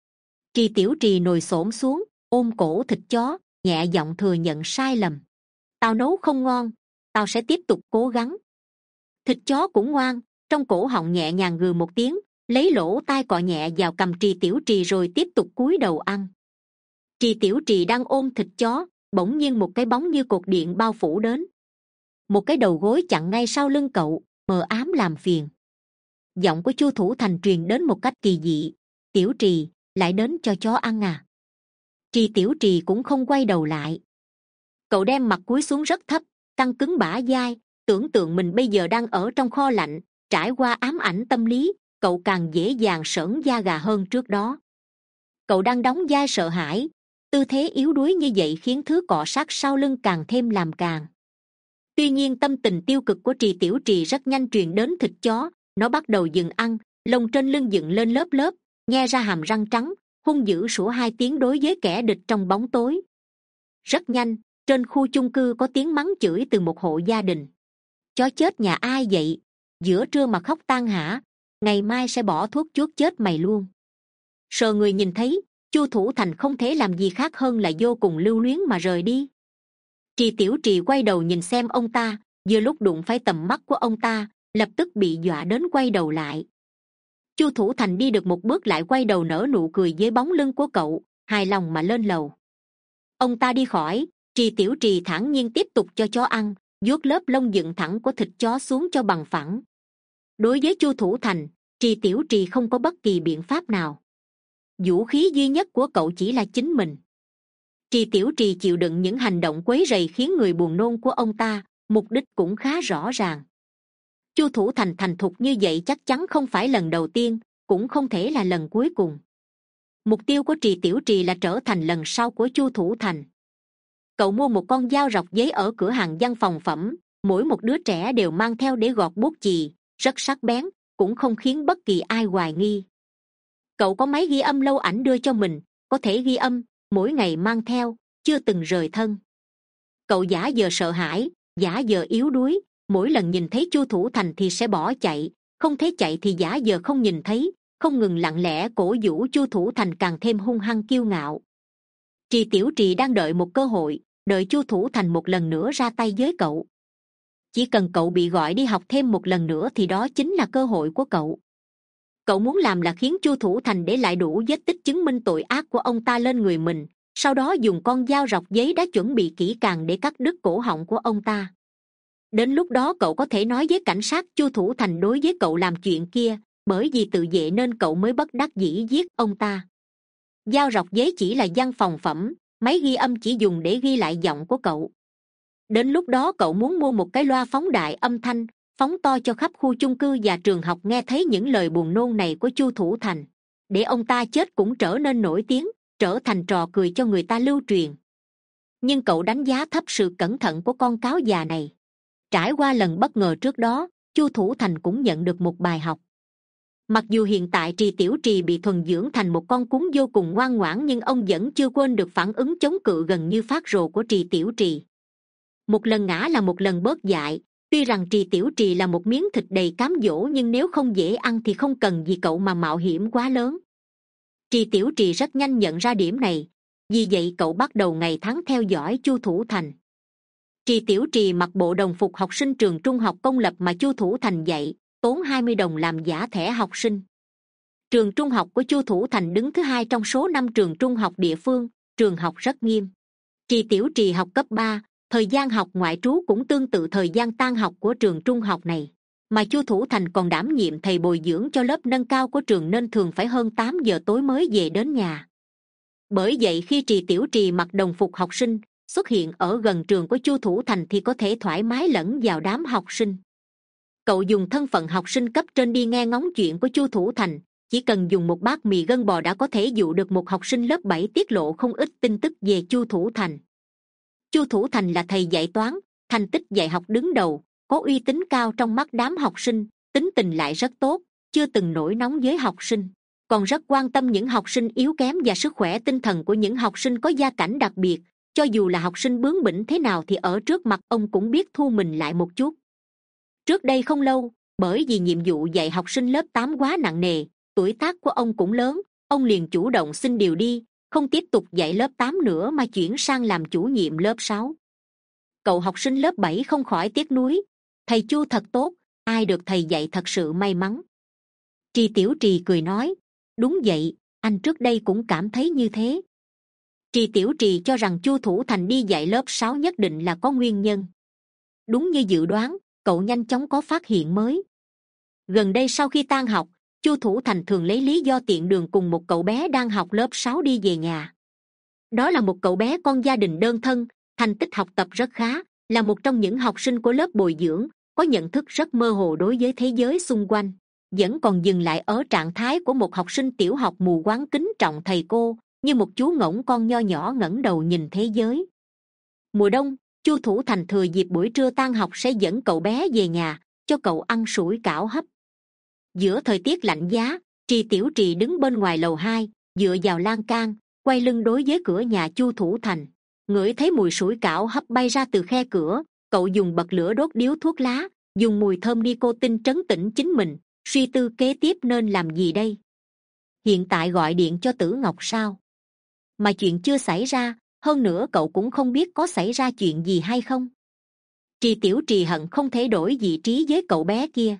Trì Tiểu Trì ngồi xổm xuống, ôm cổ thịt chó, nhẹ giọng thừa nhận sai lầm. Tao nấu không ngon, tao sẽ tiếp tục cố gắng. Thịt chó cũng ngoan, trong cổ họng nhẹ nhàng gừ một tiếng, lấy lỗ tai cọ nhẹ vào cằm Trì Tiểu Trì rồi tiếp tục cúi đầu ăn. Trì Tiểu Trì đang ôm thịt chó, bỗng nhiên một cái bóng như cột điện bao phủ đến. Một cái đầu gối chặn ngay sau lưng cậu, mờ ám làm phiền. Giọng của Chu Thủ Thành truyền đến một cách kỳ dị. Tiểu Trì, lại đến cho chó ăn à? Trì Tiểu Trì cũng không quay đầu lại. Cậu đem mặt cúi xuống rất thấp, căng cứng bả vai, tưởng tượng mình bây giờ đang ở trong kho lạnh. Trải qua ám ảnh tâm lý, cậu càng dễ dàng sởn da gà hơn trước đó. Cậu đang đóng vai sợ hãi, tư thế yếu đuối như vậy khiến thứ cọ sát sau lưng càng thêm làm càng. Tuy nhiên tâm tình tiêu cực của Trì Tiểu Trì rất nhanh truyền đến thịt chó, nó bắt đầu dừng ăn, lông trên lưng dựng lên lớp lớp, nhe ra hàm răng trắng, hung dữ sủa hai tiếng đối với kẻ địch trong bóng tối. Rất nhanh, trên khu chung cư có tiếng mắng chửi từ một hộ gia đình. Chó chết nhà ai vậy? Giữa trưa mà khóc tan hả? Ngày mai sẽ bỏ thuốc chuốt chết mày luôn. Sờ người nhìn thấy, Chu Thủ Thành không thể làm gì khác hơn là vô cùng lưu luyến mà rời đi. Trì Tiểu Trì quay đầu nhìn xem ông ta, vừa lúc đụng phải tầm mắt của ông ta, lập tức bị dọa đến quay đầu lại. Chu Thủ Thành đi được một bước lại quay đầu nở nụ cười với bóng lưng của cậu, hài lòng mà lên lầu. Ông ta đi khỏi, Trì Tiểu Trì thản nhiên tiếp tục cho chó ăn, vuốt lớp lông dựng thẳng của thịt chó xuống cho bằng phẳng. Đối với Chu Thủ Thành, Trì Tiểu Trì không có bất kỳ biện pháp nào. Vũ khí duy nhất của cậu chỉ là chính mình. Trì Tiểu Trì chịu đựng những hành động quấy rầy khiến người buồn nôn của ông ta, mục đích cũng khá rõ ràng. Chu Thủ Thành thành thục như vậy chắc chắn không phải lần đầu tiên, cũng không thể là lần cuối cùng. Mục tiêu của Trì Tiểu Trì là trở thành lần sau của Chu Thủ Thành. Cậu mua một con dao rọc giấy ở cửa hàng văn phòng phẩm, mỗi một đứa trẻ đều mang theo để gọt bút chì, rất sắc bén, cũng không khiến bất kỳ ai hoài nghi. Cậu có máy ghi âm lâu ảnh đưa cho mình, có thể ghi âm, mỗi ngày mang theo, chưa từng rời thân. Cậu giả vờ sợ hãi, giả vờ yếu đuối, mỗi lần nhìn thấy Chu Thủ Thành thì sẽ bỏ chạy, không thấy chạy thì giả vờ không nhìn thấy, không ngừng lặng lẽ cổ vũ Chu Thủ Thành càng thêm hung hăng kiêu ngạo. Trì Tiểu Trì đang đợi một cơ hội, đợi Chu Thủ Thành một lần nữa ra tay với cậu. Chỉ cần cậu bị gọi đi học thêm một lần nữa thì đó chính là cơ hội của cậu. Cậu muốn làm là khiến Chu Thủ Thành để lại đủ vết tích chứng minh tội ác của ông ta lên người mình, sau đó dùng con dao rọc giấy đã chuẩn bị kỹ càng để cắt đứt cổ họng của ông ta. Đến lúc đó cậu có thể nói với cảnh sát Chu Thủ Thành đối với cậu làm chuyện kia, bởi vì tự vệ nên cậu mới bất đắc dĩ giết ông ta. Dao rọc giấy chỉ là văn phòng phẩm, máy ghi âm chỉ dùng để ghi lại giọng của cậu. Đến lúc đó cậu muốn mua một cái loa phóng đại âm thanh, phóng to cho khắp khu chung cư và trường học nghe thấy những lời buồn nôn này của Chu Thủ Thành, để ông ta chết cũng trở nên nổi tiếng, trở thành trò cười cho người ta lưu truyền. Nhưng cậu đánh giá thấp sự cẩn thận của con cáo già này. Trải qua lần bất ngờ trước đó, Chu Thủ Thành cũng nhận được một bài học. Mặc dù hiện tại Trì Tiểu Trì bị thuần dưỡng thành một con cún vô cùng ngoan ngoãn, nhưng ông vẫn chưa quên được phản ứng chống cự gần như phát rồ của Trì Tiểu Trì. Một lần ngã là một lần bớt dại. Tuy rằng Trì Tiểu Trì là một miếng thịt đầy cám dỗ, nhưng nếu không dễ ăn thì không cần vì cậu mà mạo hiểm quá lớn. Trì Tiểu Trì rất nhanh nhận ra điểm này, vì vậy cậu bắt đầu ngày tháng theo dõi Chu Thủ Thành. Trì Tiểu Trì mặc bộ đồng phục học sinh trường trung học công lập mà Chu Thủ Thành dạy, tốn hai mươi đồng làm giả thẻ học sinh. Trường trung học của Chu Thủ Thành đứng thứ hai trong số năm trường trung học địa phương, trường học rất nghiêm. Trì Tiểu Trì học cấp ba, thời gian học ngoại trú cũng tương tự thời gian tan học của trường trung học này, mà Chu Thủ Thành còn đảm nhiệm thầy bồi dưỡng cho lớp nâng cao của trường nên thường phải hơn tám giờ tối mới về đến nhà. Bởi vậy khi Trì Tiểu Trì mặc đồng phục học sinh xuất hiện ở gần trường của Chu Thủ Thành thì có thể thoải mái lẫn vào đám học sinh. Cậu dùng thân phận học sinh cấp trên đi nghe ngóng chuyện của Chu Thủ Thành, chỉ cần dùng một bát mì gân bò đã có thể dụ được một học sinh lớp bảy tiết lộ không ít tin tức về Chu Thủ Thành. Chu Thủ Thành là thầy dạy toán, thành tích dạy học đứng đầu, có uy tín cao trong mắt đám học sinh, tính tình lại rất tốt, chưa từng nổi nóng với học sinh, còn rất quan tâm những học sinh yếu kém và sức khỏe tinh thần của những học sinh có gia cảnh đặc biệt. Cho dù là học sinh bướng bỉnh thế nào thì ở trước mặt ông cũng biết thu mình lại một chút. Trước đây không lâu, bởi vì nhiệm vụ dạy học sinh lớp tám quá nặng nề, tuổi tác của ông cũng lớn, ông liền chủ động xin điều đi, không tiếp tục dạy lớp tám nữa mà chuyển sang làm chủ nhiệm lớp sáu. Cậu học sinh lớp bảy không khỏi tiếc nuối, thầy Chu thật tốt, ai được thầy dạy thật sự may mắn. Trì Tiểu Trì cười nói, đúng vậy, anh trước đây cũng cảm thấy như thế. Trì Tiểu Trì cho rằng Chu Thủ Thành đi dạy lớp sáu nhất định là có nguyên nhân. Đúng như dự đoán, cậu nhanh chóng có phát hiện mới. Gần đây sau khi tan học, Chu Thủ Thành thường lấy lý do tiện đường cùng một cậu bé đang học lớp sáu đi về nhà. Đó là một cậu bé con gia đình đơn thân, thành tích học tập rất khá, là một trong những học sinh của lớp bồi dưỡng, có nhận thức rất mơ hồ đối với thế giới xung quanh, vẫn còn dừng lại ở trạng thái của một học sinh tiểu học mù quáng kính trọng thầy cô, như một chú ngỗng con nho nhỏ ngẩng đầu nhìn thế giới. Mùa đông, Chu Thủ Thành thừa dịp buổi trưa tan học sẽ dẫn cậu bé về nhà, cho cậu ăn sủi cảo hấp. Giữa thời tiết lạnh giá, Trì Tiểu Trì đứng bên ngoài lầu hai, dựa vào lan can, quay lưng đối với cửa nhà Chu Thủ Thành. Ngửi thấy mùi sủi cảo hấp bay ra từ khe cửa, cậu dùng bật lửa đốt điếu thuốc lá, dùng mùi thơm nicotine trấn tĩnh chính mình, suy tư kế tiếp nên làm gì đây. Hiện tại gọi điện cho Tử Ngọc sao? Mà chuyện chưa xảy ra, hơn nữa cậu cũng không biết có xảy ra chuyện gì hay không. Trì Tiểu Trì hận không thể đổi vị trí với cậu bé kia.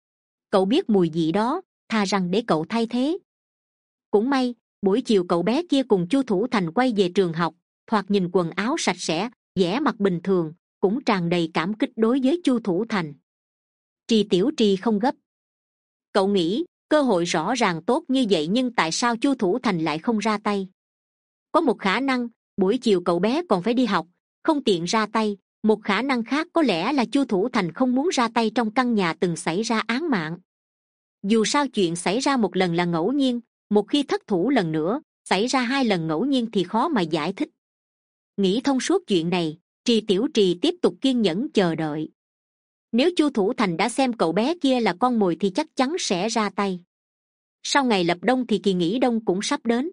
Cậu biết mùi vị đó, thà rằng để cậu thay thế. Cũng may, buổi chiều cậu bé kia cùng Chu Thủ Thành quay về trường học, thoạt nhìn quần áo sạch sẽ, vẻ mặt bình thường, cũng tràn đầy cảm kích đối với Chu Thủ Thành. Trì Tiểu Trì không gấp. Cậu nghĩ, cơ hội rõ ràng tốt như vậy nhưng tại sao Chu Thủ Thành lại không ra tay? Có một khả năng, buổi chiều cậu bé còn phải đi học, không tiện ra tay, Một khả năng khác có lẽ là Chu Thủ Thành không muốn ra tay trong căn nhà từng xảy ra án mạng. Dù sao chuyện xảy ra một lần là ngẫu nhiên, một khi thất thủ lần nữa, xảy ra hai lần ngẫu nhiên thì khó mà giải thích. Nghĩ thông suốt chuyện này, Trì Tiểu Trì tiếp tục kiên nhẫn chờ đợi. Nếu Chu Thủ Thành đã xem cậu bé kia là con mồi thì chắc chắn sẽ ra tay. Sau ngày lập đông thì kỳ nghỉ đông cũng sắp đến.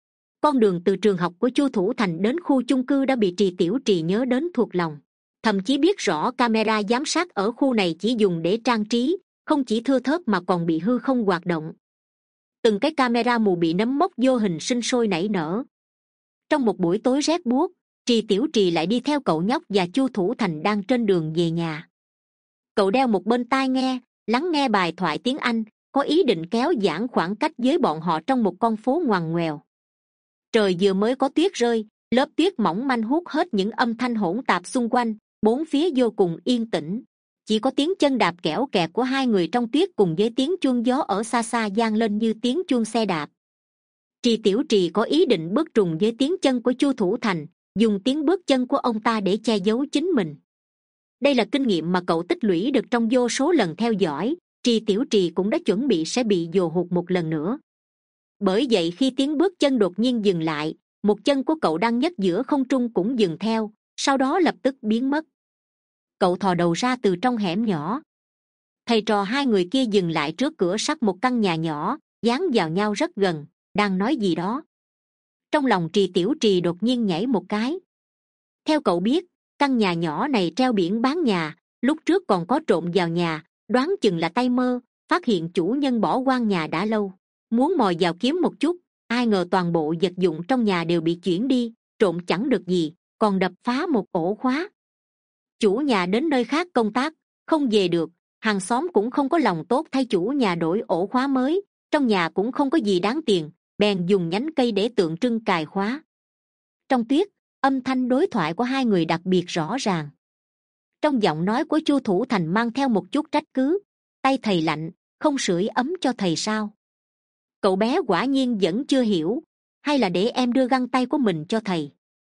Con đường từ trường học của Chu Thủ Thành đến khu chung cư đã bị Trì Tiểu Trì nhớ đến thuộc lòng. Thậm chí biết rõ camera giám sát ở khu này chỉ dùng để trang trí, không chỉ thưa thớt mà còn bị hư không hoạt động. Từng cái camera mù bị nấm mốc vô hình sinh sôi nảy nở. Trong một buổi tối rét buốt, Trì Tiểu Trì lại đi theo cậu nhóc và Chu Thủ Thành đang trên đường về nhà. Cậu đeo một bên tai nghe, lắng nghe bài thoại tiếng Anh, có ý định kéo giãn khoảng cách với bọn họ trong một con phố ngoằn ngoèo. Trời vừa mới có tuyết rơi, lớp tuyết mỏng manh hút hết những âm thanh hỗn tạp xung quanh, bốn phía vô cùng yên tĩnh. Chỉ có tiếng chân đạp kẽo kẹt của hai người trong tuyết cùng với tiếng chuông gió ở xa xa vang lên như tiếng chuông xe đạp. Trì Tiểu Trì có ý định bước trùng với tiếng chân của Chu Thủ Thành, dùng tiếng bước chân của ông ta để che giấu chính mình. Đây là kinh nghiệm mà cậu tích lũy được trong vô số lần theo dõi. Trì Tiểu Trì cũng đã chuẩn bị sẽ bị dồ hụt một lần nữa. Bởi vậy khi tiếng bước chân đột nhiên dừng lại, một chân của cậu đang nhấc giữa không trung cũng dừng theo, sau đó lập tức biến mất. Cậu thò đầu ra từ trong hẻm nhỏ. Thầy trò hai người kia dừng lại trước cửa sắt một căn nhà nhỏ, dán vào nhau rất gần, đang nói gì đó. Trong lòng Trì Tiểu Trì đột nhiên nhảy một cái. Theo cậu biết, căn nhà nhỏ này treo biển bán nhà, lúc trước còn có trộm vào nhà, đoán chừng là tay mơ, phát hiện chủ nhân bỏ hoang nhà đã lâu, muốn mò vào kiếm một chút, ai ngờ toàn bộ vật dụng trong nhà đều bị chuyển đi, trộm chẳng được gì, còn đập phá một ổ khóa. Chủ nhà đến nơi khác công tác, không về được, hàng xóm cũng không có lòng tốt thay chủ nhà đổi ổ khóa mới, trong nhà cũng không có gì đáng tiền, bèn dùng nhánh cây để tượng trưng cài khóa. Trong tuyết, âm thanh đối thoại của hai người đặc biệt rõ ràng. Trong giọng nói của Chu Thủ Thành mang theo một chút trách cứ. Tay thầy lạnh, không sưởi ấm cho thầy sao? Cậu bé quả nhiên vẫn chưa hiểu, hay là để em đưa găng tay của mình cho thầy?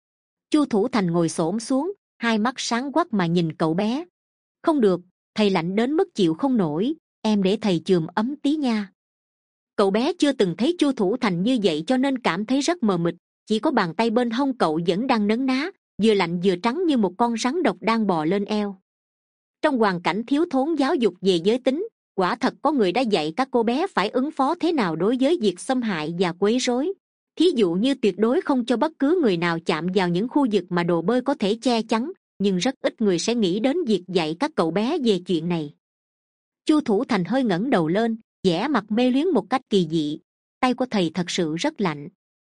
Chu Thủ Thành ngồi xổm xuống, hai mắt sáng quắc mà nhìn cậu bé. Không được, thầy lạnh đến mức chịu không nổi, em để thầy chườm ấm tí nha. Cậu bé chưa từng thấy Chu Thủ Thành như vậy cho nên cảm thấy rất mờ mịt, chỉ có bàn tay bên hông cậu vẫn đang nấn ná, vừa lạnh vừa trắng như một con rắn độc đang bò lên eo. Trong hoàn cảnh thiếu thốn giáo dục về giới tính, quả thật có người đã dạy các cô bé phải ứng phó thế nào đối với việc xâm hại và quấy rối. Thí dụ như tuyệt đối không cho bất cứ người nào chạm vào những khu vực mà đồ bơi có thể che chắn, nhưng rất ít người sẽ nghĩ đến việc dạy các cậu bé về chuyện này. Chu Thủ Thành hơi ngẩng đầu lên, vẻ mặt mê luyến một cách kỳ dị. Tay của thầy thật sự rất lạnh.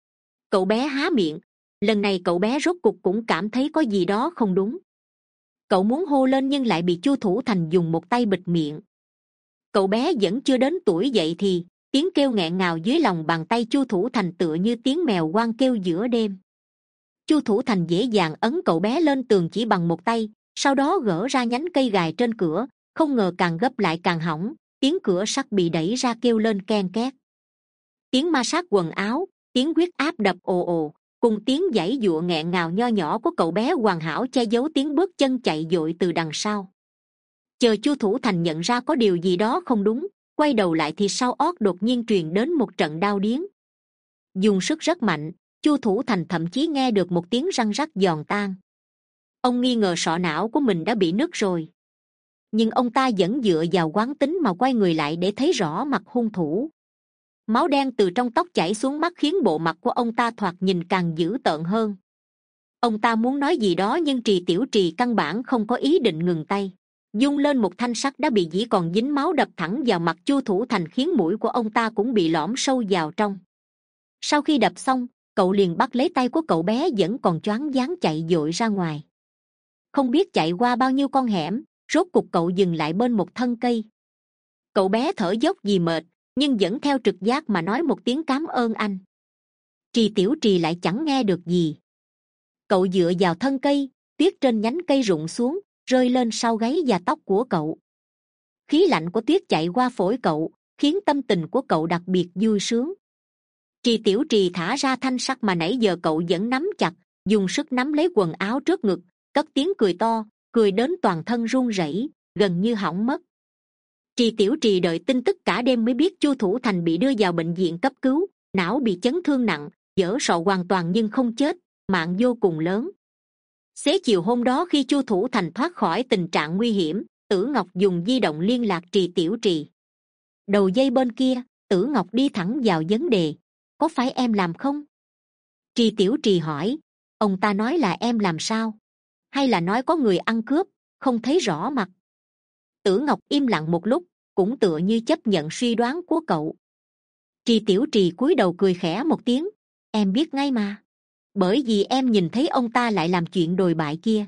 Cậu bé há miệng, lần này cậu bé rốt cục cũng cảm thấy có gì đó không đúng. Cậu muốn hô lên nhưng lại bị Chu Thủ Thành dùng một tay bịt miệng. Cậu bé vẫn chưa đến tuổi dậy thì tiếng kêu nghẹn ngào dưới lòng bàn tay Chu Thủ Thành tựa như tiếng mèo hoang kêu giữa đêm. Chu Thủ Thành dễ dàng ấn cậu bé lên tường chỉ bằng một tay, sau đó gỡ ra nhánh cây gài trên cửa, không ngờ càng gấp lại càng hỏng, tiếng cửa sắt bị đẩy ra kêu lên ken két. Tiếng ma sát quần áo, tiếng huyết áp đập ồ ồ, cùng tiếng giãy giụa nghẹn ngào nho nhỏ của cậu bé hoàn hảo che giấu tiếng bước chân chạy vội từ đằng sau. Chờ Chu Thủ Thành nhận ra có điều gì đó không đúng, quay đầu lại thì sau ót đột nhiên truyền đến một trận đau điếng. Dùng sức rất mạnh, Chu Thủ Thành thậm chí nghe được một tiếng răng rắc giòn tan. Ông nghi ngờ sọ não của mình đã bị nứt rồi, nhưng ông ta vẫn dựa vào quán tính mà quay người lại để thấy rõ mặt hung thủ. Máu đen từ trong tóc chảy xuống mắt khiến bộ mặt của ông ta thoạt nhìn càng dữ tợn hơn. Ông ta muốn nói gì đó nhưng Trì Tiểu Trì căn bản không có ý định ngừng tay, dung lên một thanh sắt đã bị dĩ còn dính máu đập thẳng vào mặt Chu Thủ Thành khiến mũi của ông ta cũng bị lõm sâu vào trong. Sau khi đập xong, cậu liền bắt lấy tay của cậu bé vẫn còn choáng váng chạy vội ra ngoài. Không biết chạy qua bao nhiêu con hẻm, rốt cục cậu dừng lại bên một thân cây. Cậu bé thở dốc vì mệt, nhưng vẫn theo trực giác mà nói một tiếng cám ơn anh. Trì Tiểu Trì lại chẳng nghe được gì. Cậu dựa vào thân cây, tuyết trên nhánh cây rụng xuống, rơi lên sau gáy và tóc của cậu. Khí lạnh của tuyết chạy qua phổi cậu, khiến tâm tình của cậu đặc biệt vui sướng. Trì Tiểu Trì thả ra thanh sắt mà nãy giờ cậu vẫn nắm chặt, dùng sức nắm lấy quần áo trước ngực, cất tiếng cười to, cười đến toàn thân run rẩy, gần như hỏng mất. Trì Tiểu Trì đợi tin tức cả đêm mới biết Chu Thủ Thành bị đưa vào bệnh viện cấp cứu, não bị chấn thương nặng, vỡ sọ hoàn toàn nhưng không chết, mạng vô cùng lớn. Xế chiều hôm đó khi Chu Thủ Thành thoát khỏi tình trạng nguy hiểm, Tử Ngọc dùng di động liên lạc Trì Tiểu Trì. Đầu dây bên kia, Tử Ngọc đi thẳng vào vấn đề. Có phải em làm không? Trì Tiểu Trì hỏi. Ông ta nói là em làm sao? Hay là nói có người ăn cướp, không thấy rõ mặt? Tử Ngọc im lặng một lúc, cũng tựa như chấp nhận suy đoán của cậu. Trì Tiểu Trì cúi đầu cười khẽ một tiếng. Em biết ngay mà. Bởi vì em nhìn thấy ông ta lại làm chuyện đồi bại kia.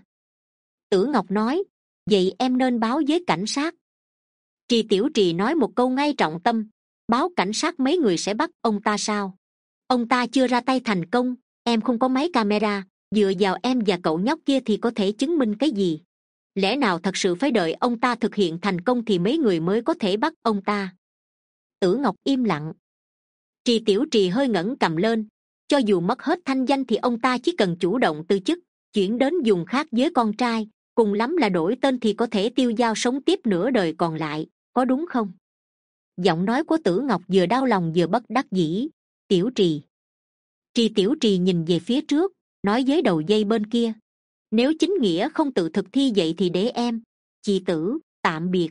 Tử Ngọc nói. Vậy em nên báo với cảnh sát. Trì Tiểu Trì nói một câu ngay trọng tâm. Báo cảnh sát mấy người sẽ bắt ông ta sao? Ông ta chưa ra tay thành công, em không có máy camera, dựa vào em và cậu nhóc kia thì có thể chứng minh cái gì? Lẽ nào thật sự phải đợi ông ta thực hiện thành công thì mấy người mới có thể bắt ông ta? Tử Ngọc im lặng. Trì Tiểu Trì hơi ngẩng cầm lên. Cho dù mất hết thanh danh thì ông ta chỉ cần chủ động từ chức, chuyển đến vùng khác với con trai, cùng lắm là đổi tên thì có thể tiêu dao sống tiếp nửa đời còn lại, có đúng không? Giọng nói của Tử Ngọc vừa đau lòng vừa bất đắc dĩ. Tiểu Trì. Trì Tiểu Trì nhìn về phía trước, nói với đầu dây bên kia. Nếu chính nghĩa không tự thực thi vậy thì để em. Chị Tử, tạm biệt.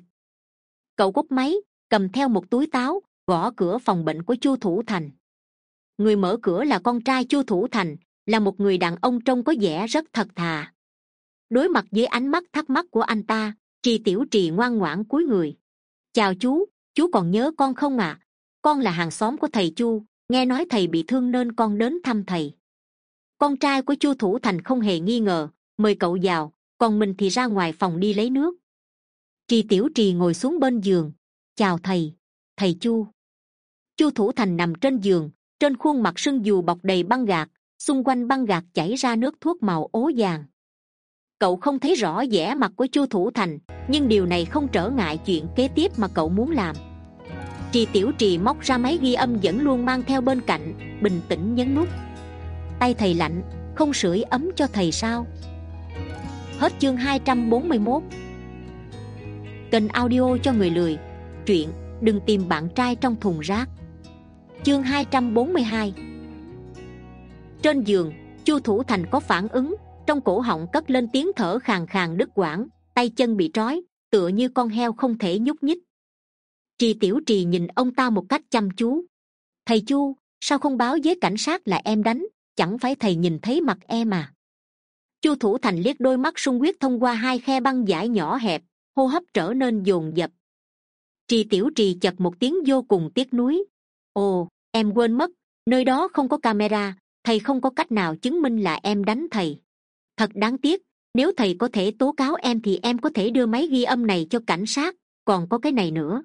Cậu cúp máy, cầm theo một túi táo, gõ cửa phòng bệnh của Chu Thủ Thành. Người mở cửa là con trai Chu Thủ Thành, là một người đàn ông trông có vẻ rất thật thà. Đối mặt với ánh mắt thắc mắc của anh ta, Trì Tiểu Trì ngoan ngoãn cúi người. Chào chú, chú còn nhớ con không ạ? À? Con là hàng xóm của thầy Chu, nghe nói thầy bị thương nên con đến thăm thầy. Con trai của Chu Thủ Thành không hề nghi ngờ, mời cậu vào, còn mình thì ra ngoài phòng đi lấy nước. Trì Tiểu Trì ngồi xuống bên giường. Chào thầy, thầy Chu. Chu Thủ Thành nằm trên giường, trên khuôn mặt sưng dù bọc đầy băng gạc, xung quanh băng gạc chảy ra nước thuốc màu ố vàng. Cậu không thấy rõ vẻ mặt của Chu Thủ Thành, nhưng điều này không trở ngại chuyện kế tiếp mà cậu muốn làm. Trì Tiểu Trì móc ra máy ghi âm vẫn luôn mang theo bên cạnh, bình tĩnh nhấn nút. Tay thầy lạnh, không sưởi ấm cho thầy sao? Hết chương hai trăm bốn mươi mốt. Kênh audio cho người lười. Truyện Đừng tìm bạn trai trong thùng rác. Chương hai trăm bốn mươi hai. Trên giường, Chu Thủ Thành có phản ứng, trong cổ họng cất lên tiếng thở khàn khàn đứt quãng, tay chân bị trói, tựa như con heo không thể nhúc nhích. Trì Tiểu Trì nhìn ông ta một cách chăm chú. Thầy Chu, sao không báo với cảnh sát là em đánh? Chẳng phải thầy nhìn thấy mặt em à? Chu Thủ Thành liếc đôi mắt sung huyết thông qua hai khe băng vải nhỏ hẹp, hô hấp trở nên dồn dập. Trì Tiểu Trì chật một tiếng vô cùng tiếc nuối. Ồ, em quên mất, nơi đó không có camera, thầy không có cách nào chứng minh là em đánh thầy. Thật đáng tiếc, nếu thầy có thể tố cáo em thì em có thể đưa máy ghi âm này cho cảnh sát, còn có cái này nữa.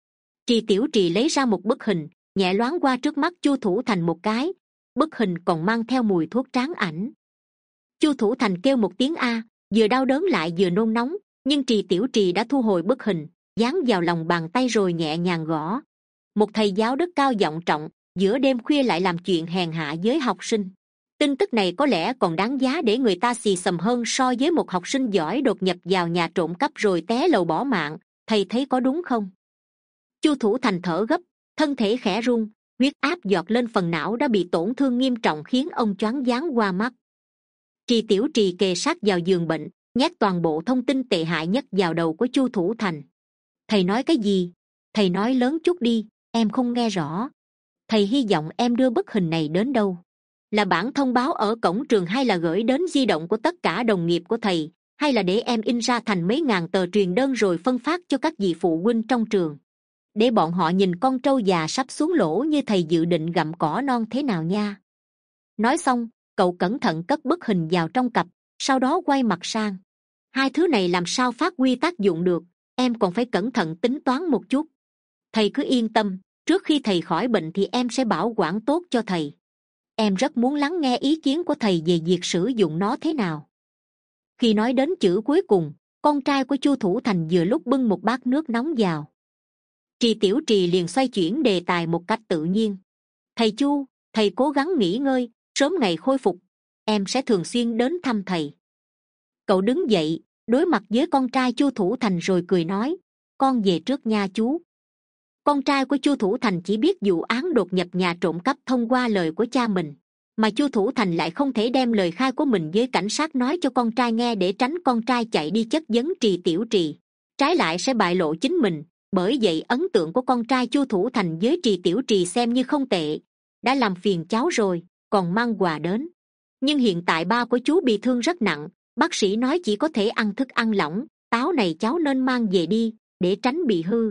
Trì Tiểu Trì lấy ra một bức hình, nhẹ loáng qua trước mắt Chu Thủ Thành một cái. Bức hình còn mang theo mùi thuốc tráng ảnh. Chu Thủ Thành kêu một tiếng a, vừa đau đớn lại vừa nôn nóng, nhưng Trì Tiểu Trì đã thu hồi bức hình, dán vào lòng bàn tay rồi nhẹ nhàng gõ. Một thầy giáo đức cao giọng trọng, giữa đêm khuya lại làm chuyện hèn hạ với học sinh. Tin tức này có lẽ còn đáng giá để người ta xì xầm hơn so với một học sinh giỏi đột nhập vào nhà trộm cắp rồi té lầu bỏ mạng. Thầy thấy có đúng không? Chu Thủ Thành thở gấp, thân thể khẽ run, huyết áp giọt lên phần não đã bị tổn thương nghiêm trọng khiến ông choáng váng qua mắt. Trì Tiểu Trì kề sát vào giường bệnh, nhét toàn bộ thông tin tệ hại nhất vào đầu của Chu Thủ Thành. Thầy nói cái gì? Thầy nói lớn chút đi, em không nghe rõ. Thầy hy vọng em đưa bức hình này đến đâu? Là bản thông báo ở cổng trường hay là gửi đến di động của tất cả đồng nghiệp của thầy, hay là để em in ra thành mấy ngàn tờ truyền đơn rồi phân phát cho các vị phụ huynh trong trường, để bọn họ nhìn con trâu già sắp xuống lỗ như thầy dự định gặm cỏ non thế nào nha. Nói xong, cậu cẩn thận cất bức hình vào trong cặp, sau đó quay mặt sang. Hai thứ này làm sao phát huy tác dụng được, em còn phải cẩn thận tính toán một chút. Thầy cứ yên tâm, trước khi thầy khỏi bệnh thì em sẽ bảo quản tốt cho thầy. Em rất muốn lắng nghe ý kiến của thầy về việc sử dụng nó thế nào. Khi nói đến chữ cuối cùng, con trai của Chu Thủ Thành vừa lúc bưng một bát nước nóng vào. Trì Tiểu Trì liền xoay chuyển đề tài một cách tự nhiên. Thầy Chu, thầy cố gắng nghỉ ngơi, sớm ngày khôi phục. Em sẽ thường xuyên đến thăm thầy. Cậu đứng dậy, đối mặt với con trai Chu Thủ Thành rồi cười nói: con về trước nha chú. Con trai của Chu Thủ Thành chỉ biết vụ án đột nhập nhà trộm cắp thông qua lời của cha mình, mà Chu Thủ Thành lại không thể đem lời khai của mình với cảnh sát nói cho con trai nghe để tránh con trai chạy đi chất vấn Trì Tiểu Trì, trái lại sẽ bại lộ chính mình. Bởi vậy ấn tượng của con trai Chu Thủ Thành với Trì Tiểu Trì xem như không tệ, đã làm phiền cháu rồi, còn mang quà đến. Nhưng hiện tại ba của chú bị thương rất nặng, bác sĩ nói chỉ có thể ăn thức ăn lỏng, táo này cháu nên mang về đi để tránh bị hư.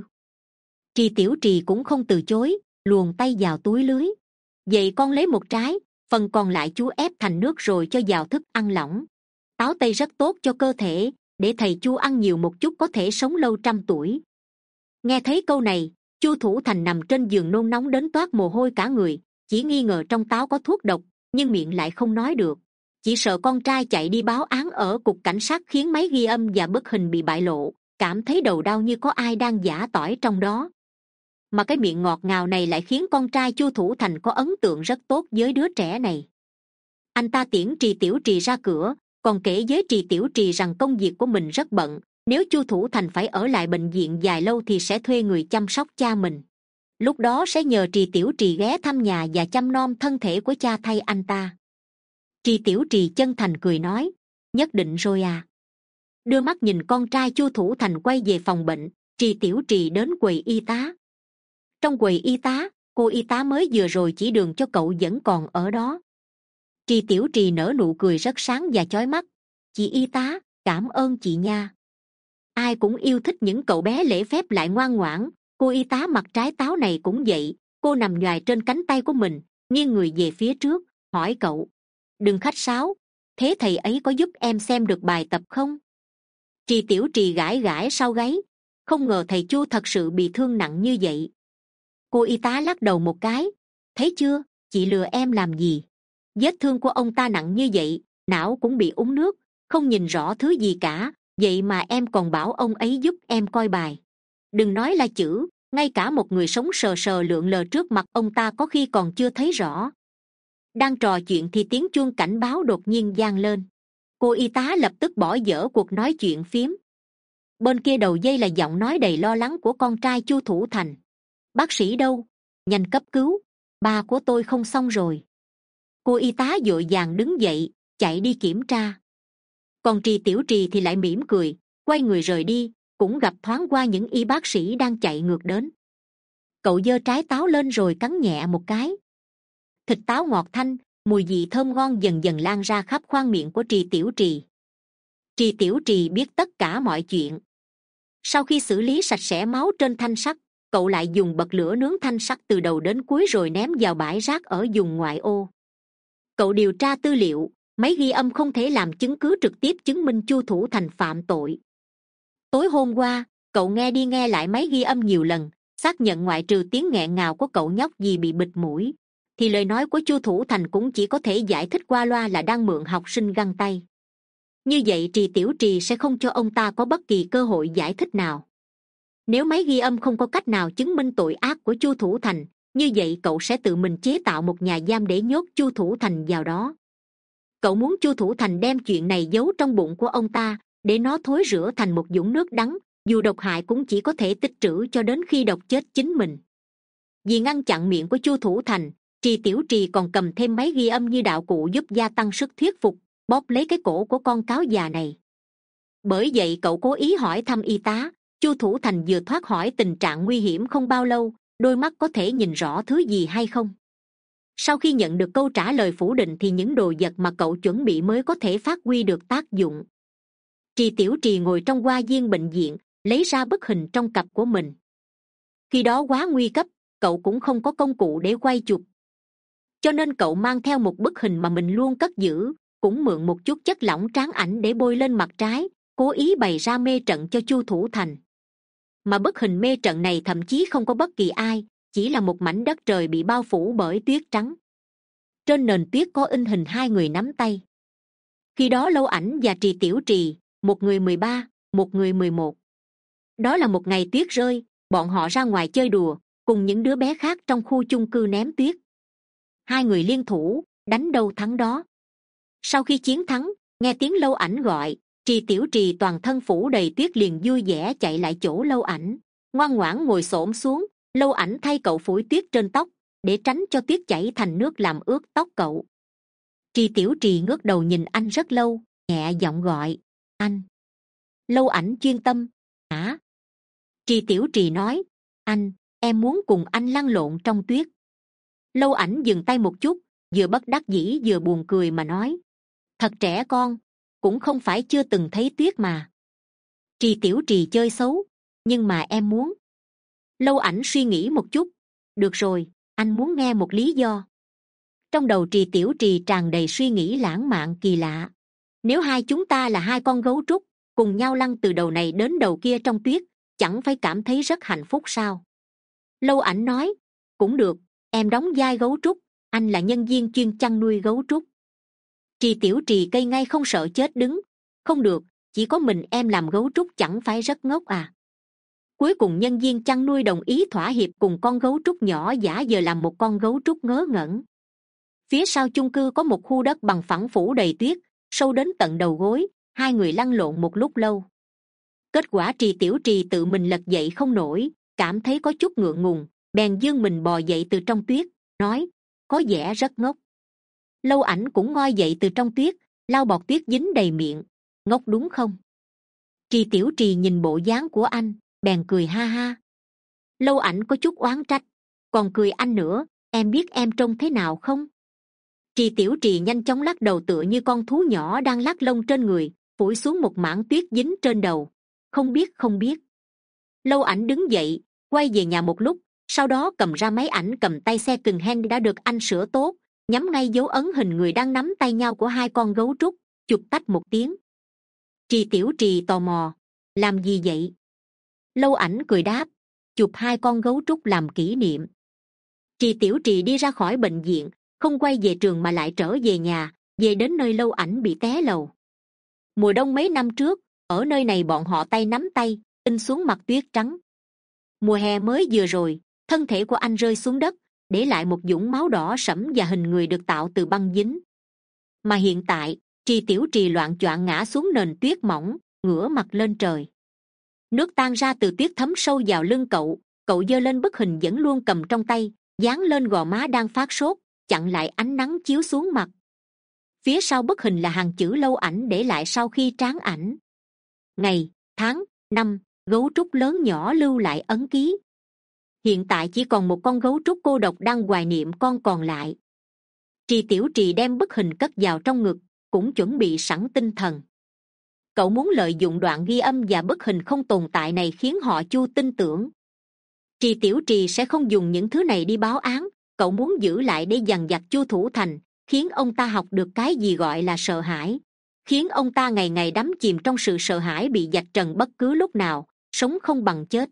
Trì Tiểu Trì cũng không từ chối, luồn tay vào túi lưới. Vậy con lấy một trái, phần còn lại chú ép thành nước rồi cho vào thức ăn lỏng. Táo tây rất tốt cho cơ thể, để thầy Chu ăn nhiều một chút có thể sống lâu trăm tuổi. Nghe thấy câu này, Chu Thủ Thành nằm trên giường nôn nóng đến toát mồ hôi cả người, chỉ nghi ngờ trong táo có thuốc độc, nhưng miệng lại không nói được. Chỉ sợ con trai chạy đi báo án ở cục cảnh sát khiến máy ghi âm và bức hình bị bại lộ, cảm thấy đầu đau như có ai đang giã tỏi trong đó. Mà cái miệng ngọt ngào này lại khiến con trai Chu Thủ Thành có ấn tượng rất tốt với đứa trẻ này. Anh ta tiễn Trì Tiểu Trì ra cửa, còn kể với Trì Tiểu Trì rằng công việc của mình rất bận, nếu Chu Thủ Thành phải ở lại bệnh viện dài lâu thì sẽ thuê người chăm sóc cha mình. Lúc đó sẽ nhờ Trì Tiểu Trì ghé thăm nhà và chăm nom thân thể của cha thay anh ta. Trì Tiểu Trì chân thành cười nói: nhất định rồi à. Đưa mắt nhìn con trai Chu Thủ Thành quay về phòng bệnh, Trì Tiểu Trì đến quầy y tá. Trong quầy y tá, cô y tá mới vừa rồi chỉ đường cho cậu vẫn còn ở đó. Trì Tiểu Trì nở nụ cười rất sáng và chói mắt: chị y tá, cảm ơn chị nha. Ai cũng yêu thích những cậu bé lễ phép lại ngoan ngoãn. Cô y tá mặt trái táo này cũng vậy, cô nằm nhoài trên cánh tay của mình, nghiêng người về phía trước, hỏi cậu: đừng khách sáo, thế thầy ấy có giúp em xem được bài tập không? Trì Tiểu Trì gãi gãi sau gáy, không ngờ thầy Chu thật sự bị thương nặng như vậy. Cô y tá lắc đầu một cái: thấy chưa, chị lừa em làm gì. Vết thương của ông ta nặng như vậy, não cũng bị úng nước, không nhìn rõ thứ gì cả, vậy mà em còn bảo ông ấy giúp em coi bài. Đừng nói là chữ, ngay cả một người sống sờ sờ lượn lờ trước mặt ông ta có khi còn chưa thấy rõ. Đang trò chuyện thì tiếng chuông cảnh báo đột nhiên vang lên. Cô y tá lập tức bỏ dở cuộc nói chuyện phiếm. Bên kia đầu dây là giọng nói đầy lo lắng của con trai Chu Thủ Thành: bác sĩ đâu, nhanh cấp cứu, ba của tôi không xong rồi. Cô y tá vội vàng đứng dậy, chạy đi kiểm tra. Còn Trì Tiểu Trì thì lại mỉm cười, quay người rời đi, cũng gặp thoáng qua những y bác sĩ đang chạy ngược đến. Cậu giơ trái táo lên rồi cắn nhẹ một cái. Thịt táo ngọt thanh, mùi vị thơm ngon dần dần lan ra khắp khoang miệng của Trì Tiểu Trì. Trì Tiểu Trì biết tất cả mọi chuyện. Sau khi xử lý sạch sẽ máu trên thanh sắt, cậu lại dùng bật lửa nướng thanh sắt từ đầu đến cuối rồi ném vào bãi rác ở vùng ngoại ô. Cậu điều tra tư liệu, máy ghi âm không thể làm chứng cứ trực tiếp chứng minh Chu Thủ Thành phạm tội. Tối hôm qua, cậu nghe đi nghe lại máy ghi âm nhiều lần, xác nhận ngoại trừ tiếng nghẹn ngào của cậu nhóc gì bị bịt mũi, thì lời nói của Chu Thủ Thành cũng chỉ có thể giải thích qua loa là đang mượn học sinh găng tay. Như vậy Trì Tiểu Trì sẽ không cho ông ta có bất kỳ cơ hội giải thích nào. Nếu máy ghi âm không có cách nào chứng minh tội ác của Chu Thủ Thành, như vậy cậu sẽ tự mình chế tạo một nhà giam để nhốt Chu Thủ Thành vào đó. Cậu muốn Chu Thủ Thành đem chuyện này giấu trong bụng của ông ta, để nó thối rữa thành một vũng nước đắng, dù độc hại cũng chỉ có thể tích trữ cho đến khi độc chết chính mình. Vì ngăn chặn miệng của Chu Thủ Thành, Trì Tiểu Trì còn cầm thêm máy ghi âm như đạo cụ giúp gia tăng sức thuyết phục, bóp lấy cái cổ của con cáo già này. Bởi vậy cậu cố ý hỏi thăm y tá. Chu Thủ Thành vừa thoát khỏi tình trạng nguy hiểm không bao lâu, đôi mắt có thể nhìn rõ thứ gì hay không? Sau khi nhận được câu trả lời phủ định thì những đồ vật mà cậu chuẩn bị mới có thể phát huy được tác dụng. Trì Tiểu Trì ngồi trong hoa viên bệnh viện, lấy ra bức hình trong cặp của mình. Khi đó quá nguy cấp, cậu cũng không có công cụ để quay chụp, cho nên cậu mang theo một bức hình mà mình luôn cất giữ, cũng mượn một chút chất lỏng tráng ảnh để bôi lên mặt trái, cố ý bày ra mê trận cho Chu Thủ Thành. Mà bức hình mê trận này thậm chí không có bất kỳ ai, chỉ là một mảnh đất trời bị bao phủ bởi tuyết trắng. Trên nền tuyết có in hình hai người nắm tay. Khi đó Lâu Ảnh và Trì Tiểu Trì, một người mười ba, một người mười một. Đó là một ngày tuyết rơi, bọn họ ra ngoài chơi đùa, cùng những đứa bé khác trong khu chung cư ném tuyết. Hai người liên thủ, đánh đâu thắng đó. Sau khi chiến thắng, nghe tiếng Lâu Ảnh gọi, Trì Tiểu Trì toàn thân phủ đầy tuyết liền vui vẻ chạy lại chỗ Lâu Ảnh, ngoan ngoãn ngồi xổm xuống. Lâu Ảnh thay cậu phủi tuyết trên tóc để tránh cho tuyết chảy thành nước làm ướt tóc cậu. Trì Tiểu Trì ngước đầu nhìn anh rất lâu, nhẹ giọng gọi anh. Lâu Ảnh chuyên tâm. Hả? Trì Tiểu Trì nói, anh, em muốn cùng anh lăn lộn trong tuyết. Lâu Ảnh dừng tay một chút, vừa bất đắc dĩ vừa buồn cười mà nói, thật trẻ con, cũng không phải chưa từng thấy tuyết mà. Trì Tiểu Trì chơi xấu, nhưng mà em muốn. Lâu Ảnh suy nghĩ một chút, được rồi, anh muốn nghe một lý do. Trong đầu Trì Tiểu Trì tràn đầy suy nghĩ lãng mạn kỳ lạ. Nếu hai chúng ta là hai con gấu trúc, cùng nhau lăn từ đầu này đến đầu kia trong tuyết, chẳng phải cảm thấy rất hạnh phúc sao? Lâu Ảnh nói, cũng được, em đóng vai gấu trúc, anh là nhân viên chuyên chăn nuôi gấu trúc. Trì Tiểu Trì cây ngay không sợ chết đứng, không được, chỉ có mình em làm gấu trúc chẳng phải rất ngốc à? Cuối cùng nhân viên chăn nuôi đồng ý thỏa hiệp cùng con gấu trúc nhỏ giả giờ làm một con gấu trúc ngớ ngẩn. Phía sau chung cư có một khu đất bằng phẳng phủ đầy tuyết, sâu đến tận đầu gối, hai người lăn lộn một lúc lâu. Kết quả Trì Tiểu Trì tự mình lật dậy không nổi, cảm thấy có chút ngượng ngùng, bèn dương mình bò dậy từ trong tuyết, nói, có vẻ rất ngốc. Lâu Ảnh cũng ngoi dậy từ trong tuyết, lau bọt tuyết dính đầy miệng, ngốc đúng không? Trì Tiểu Trì nhìn bộ dáng của anh, bèn cười ha ha. Lâu Ảnh có chút oán trách, còn cười anh nữa, em biết em trông thế nào không? Trì Tiểu Trì nhanh chóng lắc đầu tựa như con thú nhỏ đang lắc lông trên người, phủi xuống một mảng tuyết dính trên đầu, không biết không biết. Lâu Ảnh đứng dậy, quay về nhà một lúc, sau đó cầm ra máy ảnh cầm tay xe cừng hen đã được anh sửa tốt, nhắm ngay dấu ấn hình người đang nắm tay nhau của hai con gấu trúc, chụp tách một tiếng. Trì Tiểu Trì tò mò, làm gì vậy? Lâu Ảnh cười đáp, chụp hai con gấu trúc làm kỷ niệm. Trì Tiểu Trì đi ra khỏi bệnh viện, không quay về trường mà lại trở về nhà, về đến nơi Lâu Ảnh bị té lầu. Mùa đông mấy năm trước, ở nơi này bọn họ tay nắm tay, in xuống mặt tuyết trắng. Mùa hè mới vừa rồi, thân thể của anh rơi xuống đất, để lại một vũng máu đỏ sẫm và hình người được tạo từ băng dính. Mà hiện tại, Trì Tiểu Trì loạng choạng ngã xuống nền tuyết mỏng, ngửa mặt lên trời. Nước tan ra từ tuyết thấm sâu vào lưng cậu, cậu giơ lên bức hình vẫn luôn cầm trong tay, dán lên gò má đang phát sốt, chặn lại ánh nắng chiếu xuống mặt. Phía sau bức hình là hàng chữ Lâu Ảnh để lại sau khi tráng ảnh. Ngày, tháng, năm, gấu trúc lớn nhỏ lưu lại ấn ký. Hiện tại chỉ còn một con gấu trúc cô độc đang hoài niệm con còn lại. Trì Tiểu Trì đem bức hình cất vào trong ngực, cũng chuẩn bị sẵn tinh thần. Cậu muốn lợi dụng đoạn ghi âm và bức hình không tồn tại này khiến họ Chu tin tưởng. Trì Tiểu Trì sẽ không dùng những thứ này đi báo án, cậu muốn giữ lại để dằn vặt Chu Thủ Thành, khiến ông ta học được cái gì gọi là sợ hãi, khiến ông ta ngày ngày đắm chìm trong sự sợ hãi bị vạch trần bất cứ lúc nào, sống không bằng chết.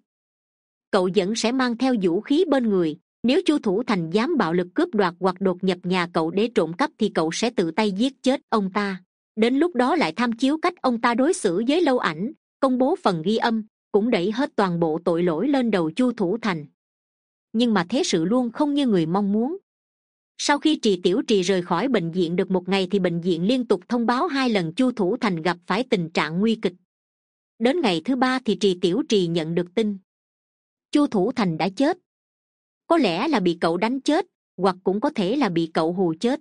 Cậu vẫn sẽ mang theo vũ khí bên người, nếu Chu Thủ Thành dám bạo lực cướp đoạt hoặc đột nhập nhà cậu để trộm cắp thì cậu sẽ tự tay giết chết ông ta. Đến lúc đó lại tham chiếu cách ông ta đối xử với Lâu Ảnh, công bố phần ghi âm, cũng đẩy hết toàn bộ tội lỗi lên đầu Chu Thủ Thành. Nhưng mà thế sự luôn không như người mong muốn. Sau khi Trì Tiểu Trì rời khỏi bệnh viện được một ngày thì bệnh viện liên tục thông báo hai lần Chu Thủ Thành gặp phải tình trạng nguy kịch. Đến ngày thứ ba thì Trì Tiểu Trì nhận được tin Chu Thủ Thành đã chết. Có lẽ là bị cậu đánh chết, hoặc cũng có thể là bị cậu hù chết.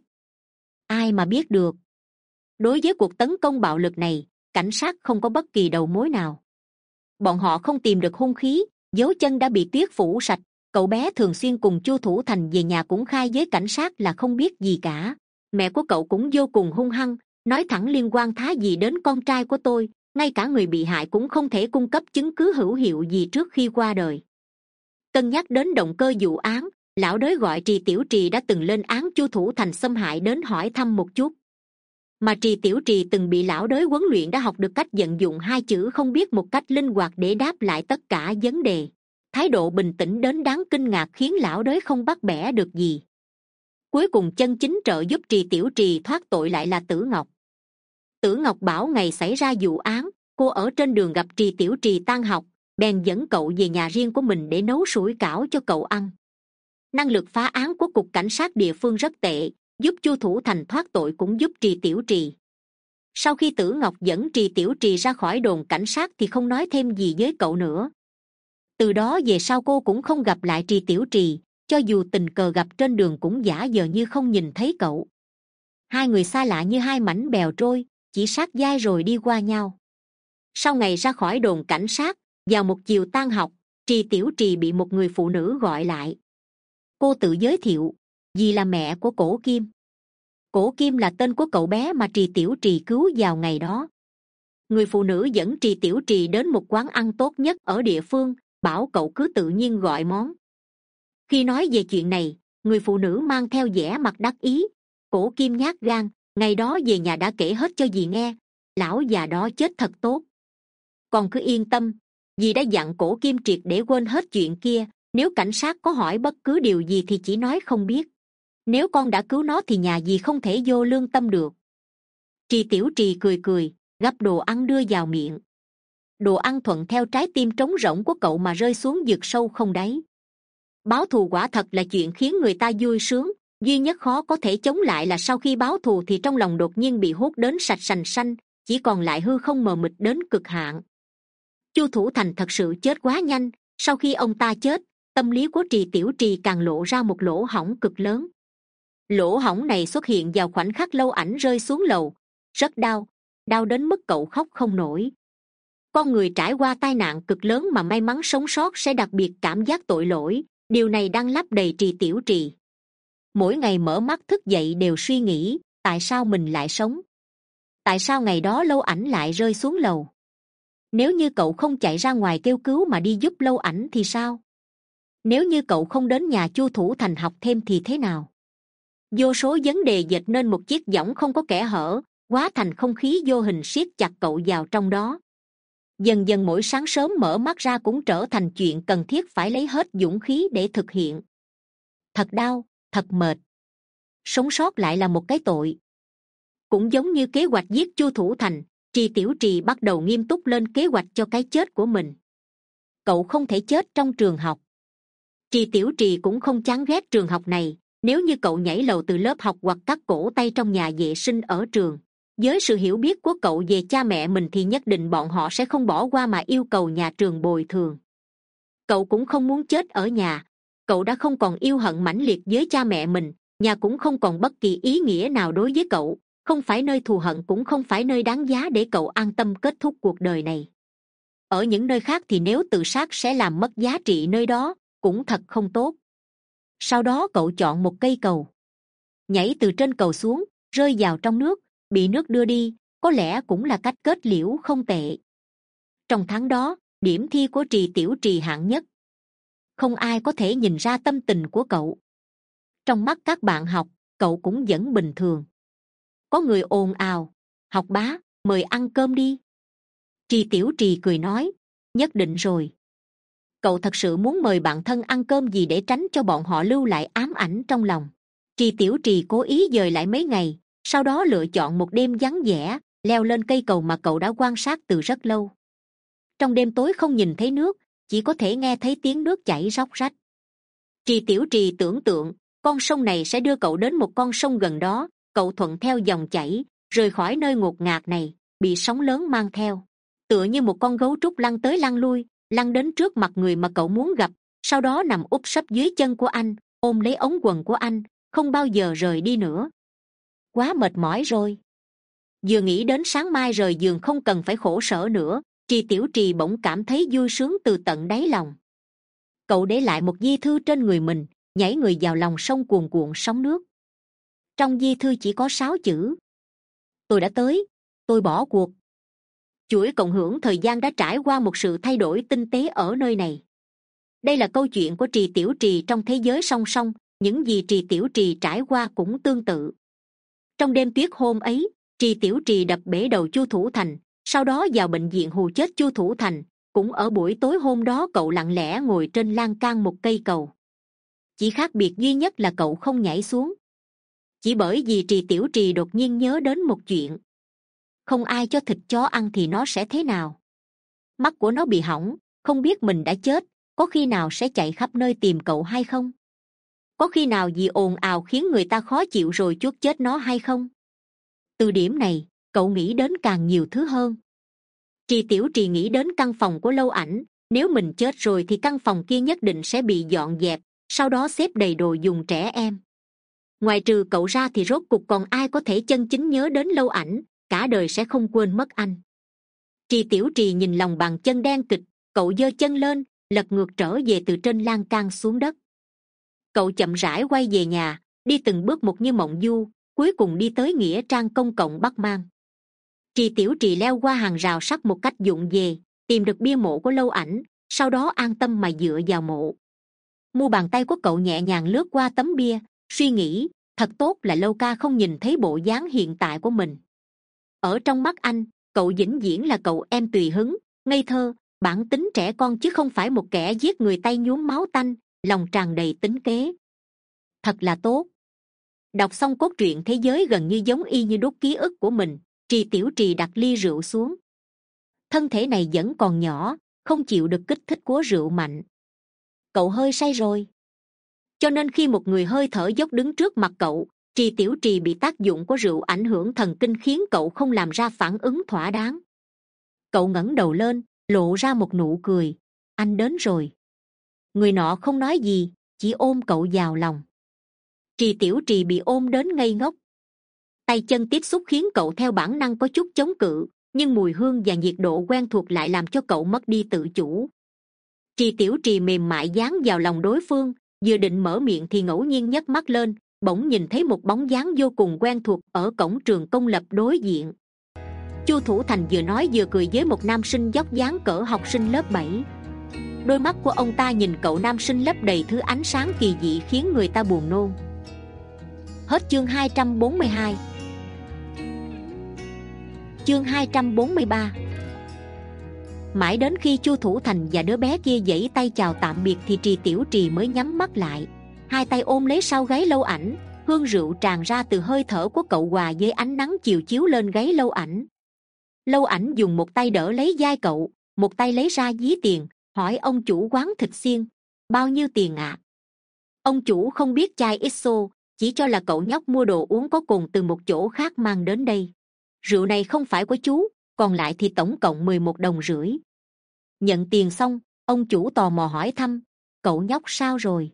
Ai mà biết được. Đối với cuộc tấn công bạo lực này, cảnh sát không có bất kỳ đầu mối nào. Bọn họ không tìm được hung khí, dấu chân đã bị tuyết phủ sạch. Cậu bé thường xuyên cùng Chu Thủ Thành về nhà cũng khai với cảnh sát là không biết gì cả. Mẹ của cậu cũng vô cùng hung hăng, nói thẳng liên quan thá gì đến con trai của tôi, ngay cả người bị hại cũng không thể cung cấp chứng cứ hữu hiệu gì trước khi qua đời. Cân nhắc đến động cơ vụ án, lão đới gọi Trì Tiểu Trì đã từng lên án Chu Thủ Thành xâm hại đến hỏi thăm một chút. Mà Trì Tiểu Trì từng bị lão đới huấn luyện đã học được cách vận dụng hai chữ không biết một cách linh hoạt để đáp lại tất cả vấn đề. Thái độ bình tĩnh đến đáng kinh ngạc khiến lão đới không bắt bẻ được gì. Cuối cùng chân chính trợ giúp Trì Tiểu Trì thoát tội lại là Tử Ngọc. Tử Ngọc bảo ngày xảy ra vụ án, cô ở trên đường gặp Trì Tiểu Trì tan học, bèn dẫn cậu về nhà riêng của mình để nấu sủi cảo cho cậu ăn. Năng lực phá án của cục cảnh sát địa phương rất tệ, giúp Chu Thủ Thành thoát tội cũng giúp Trì Tiểu Trì. Sau khi Tử Ngọc dẫn Trì Tiểu Trì ra khỏi đồn cảnh sát thì không nói thêm gì với cậu nữa. Từ đó về sau cô cũng không gặp lại Trì Tiểu Trì, cho dù tình cờ gặp trên đường cũng giả vờ như không nhìn thấy cậu. Hai người xa lạ như hai mảnh bèo trôi, chỉ sát vai rồi đi qua nhau. Sau ngày ra khỏi đồn cảnh sát, vào một chiều tan học, Trì Tiểu Trì bị một người phụ nữ gọi lại. Cô tự giới thiệu, dì là mẹ của Cổ Kim. Cổ Kim là tên của cậu bé mà Trì Tiểu Trì cứu vào ngày đó. Người phụ nữ dẫn Trì Tiểu Trì đến một quán ăn tốt nhất ở địa phương, bảo cậu cứ tự nhiên gọi món. Khi nói về chuyện này, người phụ nữ mang theo vẻ mặt đắc ý. Cổ Kim nhát gan, ngày đó về nhà đã kể hết cho dì nghe. Lão già đó chết thật tốt. Con cứ yên tâm, dì đã dặn Cổ Kim triệt để quên hết chuyện kia. Nếu cảnh sát có hỏi bất cứ điều gì thì chỉ nói không biết. Nếu con đã cứu nó thì nhà dì không thể vô lương tâm được. Trì Tiểu Trì cười cười, gắp đồ ăn đưa vào miệng. Đồ ăn thuận theo trái tim trống rỗng của cậu mà rơi xuống vực sâu không đáy. Báo thù quả thật là chuyện khiến người ta vui sướng, duy nhất khó có thể chống lại là sau khi báo thù thì trong lòng đột nhiên bị hút đến sạch sành xanh, chỉ còn lại hư không mờ mịt đến cực hạn. Chu Thủ Thành thật sự chết quá nhanh. Sau khi ông ta chết, tâm lý của Trì Tiểu Trì càng lộ ra một lỗ hổng cực lớn. Lỗ hổng này xuất hiện vào khoảnh khắc Lâu Ảnh rơi xuống lầu. Rất đau, đau đến mức cậu khóc không nổi. Con người trải qua tai nạn cực lớn mà may mắn sống sót sẽ đặc biệt cảm giác tội lỗi. Điều này đang lấp đầy Trì Tiểu Trì. Mỗi ngày mở mắt thức dậy đều suy nghĩ, tại sao mình lại sống? Tại sao ngày đó Lâu Ảnh lại rơi xuống lầu? Nếu như cậu không chạy ra ngoài kêu cứu mà đi giúp Lâu Ảnh thì sao? Nếu như cậu không đến nhà Chu Thủ Thành học thêm thì thế nào? Vô số vấn đề dệt nên một chiếc võng không có kẽ hở, hóa thành không khí vô hình siết chặt cậu vào trong đó. Dần dần mỗi sáng sớm mở mắt ra cũng trở thành chuyện cần thiết phải lấy hết dũng khí để thực hiện. Thật đau, thật mệt. Sống sót lại là một cái tội. Cũng giống như kế hoạch giết Chu Thủ Thành, Trì Tiểu Trì bắt đầu nghiêm túc lên kế hoạch cho cái chết của mình. Cậu không thể chết trong trường học. Trì Tiểu Trì cũng không chán ghét trường học này. Nếu như cậu nhảy lầu từ lớp học hoặc cắt cổ tay trong nhà vệ sinh ở trường, với sự hiểu biết của cậu về cha mẹ mình thì nhất định bọn họ sẽ không bỏ qua mà yêu cầu nhà trường bồi thường. Cậu cũng không muốn chết ở nhà. Cậu đã không còn yêu hận mãnh liệt với cha mẹ mình, nhà cũng không còn bất kỳ ý nghĩa nào đối với cậu, không phải nơi thù hận cũng không phải nơi đáng giá để cậu an tâm kết thúc cuộc đời này. Ở những nơi khác thì nếu tự sát sẽ làm mất giá trị nơi đó, cũng thật không tốt. Sau đó cậu chọn một cây cầu, nhảy từ trên cầu xuống, rơi vào trong nước, bị nước đưa đi, có lẽ cũng là cách kết liễu không tệ. Trong tháng đó, điểm thi của Trì Tiểu Trì hạng nhất. Không ai có thể nhìn ra tâm tình của cậu. Trong mắt các bạn học, cậu cũng vẫn bình thường. Có người ồn ào, học bá, mời ăn cơm đi. Trì Tiểu Trì cười nói, nhất định rồi. Cậu thật sự muốn mời bạn thân ăn cơm gì để tránh cho bọn họ lưu lại ám ảnh trong lòng. Trì Tiểu Trì cố ý dời lại mấy ngày, sau đó lựa chọn một đêm vắng vẻ, leo lên cây cầu mà cậu đã quan sát từ rất lâu. Trong đêm tối không nhìn thấy nước, chỉ có thể nghe thấy tiếng nước chảy róc rách. Trì Tiểu Trì tưởng tượng, con sông này sẽ đưa cậu đến một con sông gần đó, cậu thuận theo dòng chảy, rời khỏi nơi ngột ngạt này, bị sóng lớn mang theo. Tựa như một con gấu trúc lăn tới lăn lui, lăn đến trước mặt người mà cậu muốn gặp, sau đó nằm úp sấp dưới chân của anh, ôm lấy ống quần của anh, không bao giờ rời đi nữa. Quá mệt mỏi rồi. Vừa nghĩ đến sáng mai rời giường không cần phải khổ sở nữa, Trì Tiểu Trì bỗng cảm thấy vui sướng từ tận đáy lòng. Cậu để lại một di thư trên người mình, nhảy người vào lòng sông cuồn cuộn sóng nước. Trong di thư chỉ có sáu chữ: tôi đã tới, tôi bỏ cuộc. Chuỗi cộng hưởng thời gian đã trải qua một sự thay đổi tinh tế ở nơi này. Đây là câu chuyện của Trì Tiểu Trì trong thế giới song song, những gì Trì Tiểu Trì trải qua cũng tương tự. Trong đêm tuyết hôm ấy, Trì Tiểu Trì đập bể đầu Chu Thủ Thành, sau đó vào bệnh viện hù chết Chu Thủ Thành. Cũng ở buổi tối hôm đó cậu lặng lẽ ngồi trên lan can một cây cầu. Chỉ khác biệt duy nhất là cậu không nhảy xuống. Chỉ bởi vì Trì Tiểu Trì đột nhiên nhớ đến một chuyện. Không ai cho thịt chó ăn thì nó sẽ thế nào? Mắt của nó bị hỏng, không biết mình đã chết, có khi nào sẽ chạy khắp nơi tìm cậu hay không? Có khi nào vì ồn ào khiến người ta khó chịu rồi chuốc chết nó hay không? Từ điểm này, cậu nghĩ đến càng nhiều thứ hơn. Trì Tiểu Trì nghĩ đến căn phòng của Lâu Ảnh, nếu mình chết rồi thì căn phòng kia nhất định sẽ bị dọn dẹp, sau đó xếp đầy đồ dùng trẻ em. Ngoài trừ cậu ra thì rốt cuộc còn ai có thể chân chính nhớ đến Lâu Ảnh, cả đời sẽ không quên mất anh. Trì Tiểu Trì nhìn lòng bàn chân đen kịt, cậu giơ chân lên, lật ngược trở về từ trên lan can xuống đất. Cậu chậm rãi quay về nhà, đi từng bước một như mộng du, cuối cùng đi tới nghĩa trang công cộng Bắc Mang. Trì Tiểu Trì leo qua hàng rào sắt một cách vụng về, tìm được bia mộ của Lâu Ảnh, sau đó an tâm mà dựa vào mộ. Mu bàn tay của cậu nhẹ nhàng lướt qua tấm bia, suy nghĩ, thật tốt là Lâu ca không nhìn thấy bộ dáng hiện tại của mình. Ở trong mắt anh, cậu vĩnh viễn là cậu em tùy hứng, ngây thơ, bản tính trẻ con chứ không phải một kẻ giết người tay nhuốm máu tanh, lòng tràn đầy tính kế. Thật là tốt. Đọc xong cốt truyện thế giới gần như giống y như đốt ký ức của mình, Trì Tiểu Trì đặt ly rượu xuống. Thân thể này vẫn còn nhỏ, không chịu được kích thích của rượu mạnh. Cậu hơi say rồi. Cho nên khi một người hơi thở dốc đứng trước mặt cậu, Trì Tiểu Trì bị tác dụng của rượu ảnh hưởng thần kinh khiến cậu không làm ra phản ứng thỏa đáng. Cậu ngẩng đầu lên, lộ ra một nụ cười. Anh đến rồi. Người nọ không nói gì, chỉ ôm cậu vào lòng. Trì Tiểu Trì bị ôm đến ngây ngốc. Tay chân tiếp xúc khiến cậu theo bản năng có chút chống cự, nhưng mùi hương và nhiệt độ quen thuộc lại làm cho cậu mất đi tự chủ. Trì Tiểu Trì mềm mại dán vào lòng đối phương, vừa định mở miệng thì ngẫu nhiên nhấc mắt lên, bỗng nhìn thấy một bóng dáng vô cùng quen thuộc ở cổng trường công lập đối diện. Chu Thủ Thành vừa nói vừa cười với một nam sinh dốc dáng cỡ học sinh lớp bảy. Đôi mắt của ông ta nhìn cậu nam sinh lấp đầy thứ ánh sáng kỳ dị khiến người ta buồn nôn. Hết chương hai trăm bốn mươi hai. Chương hai trăm bốn mươi ba. Mãi đến khi Chu Thủ Thành và đứa bé kia giãy tay chào tạm biệt thì Trì Tiểu Trì mới nhắm mắt lại, hai tay ôm lấy sau gáy Lâu Ảnh, hương rượu tràn ra từ hơi thở của cậu hòa với ánh nắng chiều chiếu lên gáy Lâu Ảnh. Lâu Ảnh dùng một tay đỡ lấy vai cậu, một tay lấy ra ví tiền, hỏi ông chủ quán thịt xiên, bao nhiêu tiền ạ? À? Ông chủ không biết chai ích xô, chỉ cho là cậu nhóc mua đồ uống có cồn từ một chỗ khác mang đến đây. Rượu này không phải của chú, còn lại thì tổng cộng mười một đồng rưỡi. Nhận tiền xong, ông chủ tò mò hỏi thăm, cậu nhóc sao rồi?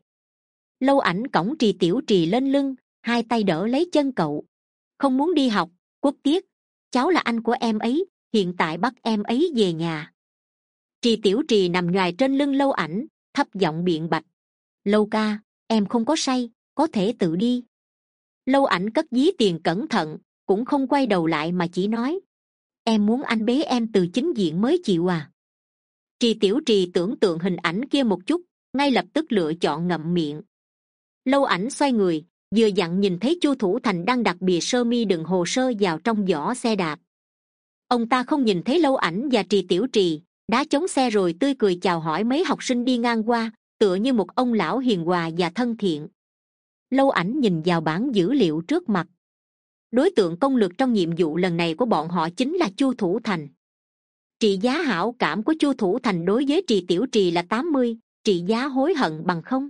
Lâu Ảnh cõng Trì Tiểu Trì lên lưng, hai tay đỡ lấy chân cậu. Không muốn đi học, Quốc Tiết, cháu là anh của em ấy, hiện tại bắt em ấy về nhà. Trì Tiểu Trì nằm nhoài trên lưng Lâu Ảnh, thấp giọng biện bạch, Lâu ca, em không có say, có thể tự đi. Lâu Ảnh cất ví tiền cẩn thận, cũng không quay đầu lại mà chỉ nói, em muốn anh bế em từ chính diện mới chịu à? Trì Tiểu Trì tưởng tượng hình ảnh kia một chút, ngay lập tức lựa chọn ngậm miệng. Lâu Ảnh xoay người, vừa dặn nhìn thấy Chu Thủ Thành đang đặt bìa sơ mi đựng hồ sơ vào trong giỏ xe đạp. Ông ta không nhìn thấy Lâu Ảnh và Trì Tiểu Trì, đá chống xe rồi tươi cười chào hỏi mấy học sinh đi ngang qua, tựa như một ông lão hiền hòa và thân thiện. Lâu Ảnh nhìn vào bảng dữ liệu trước mặt. Đối tượng công lược trong nhiệm vụ lần này của bọn họ chính là Chu Thủ Thành. Trị giá hảo cảm của Chu Thủ Thành đối với Trì Tiểu Trì là tám mươi, trị giá hối hận bằng không.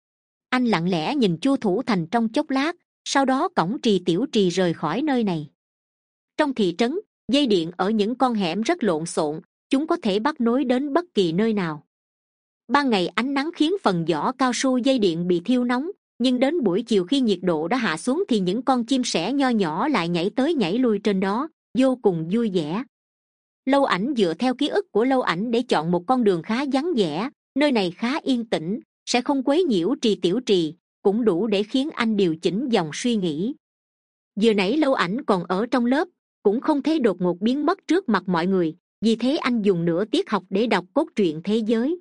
Anh lặng lẽ nhìn Chu Thủ Thành trong chốc lát, sau đó cõng Trì Tiểu Trì rời khỏi nơi này. Trong thị trấn, dây điện ở những con hẻm rất lộn xộn, chúng có thể bắt nối đến bất kỳ nơi nào. Ban ngày ánh nắng khiến phần vỏ cao su dây điện bị thiêu nóng, nhưng đến buổi chiều khi nhiệt độ đã hạ xuống thì những con chim sẻ nho nhỏ lại nhảy tới nhảy lui trên đó, vô cùng vui vẻ. Lâu Ảnh dựa theo ký ức của Lâu Ảnh để chọn một con đường khá vắng vẻ, nơi này khá yên tĩnh, sẽ không quấy nhiễu Trì Tiểu Trì, cũng đủ để khiến anh điều chỉnh dòng suy nghĩ. Vừa nãy Lâu Ảnh còn ở trong lớp, cũng không thấy đột ngột biến mất trước mặt mọi người, vì thế anh dùng nửa tiết học để đọc cốt truyện thế giới.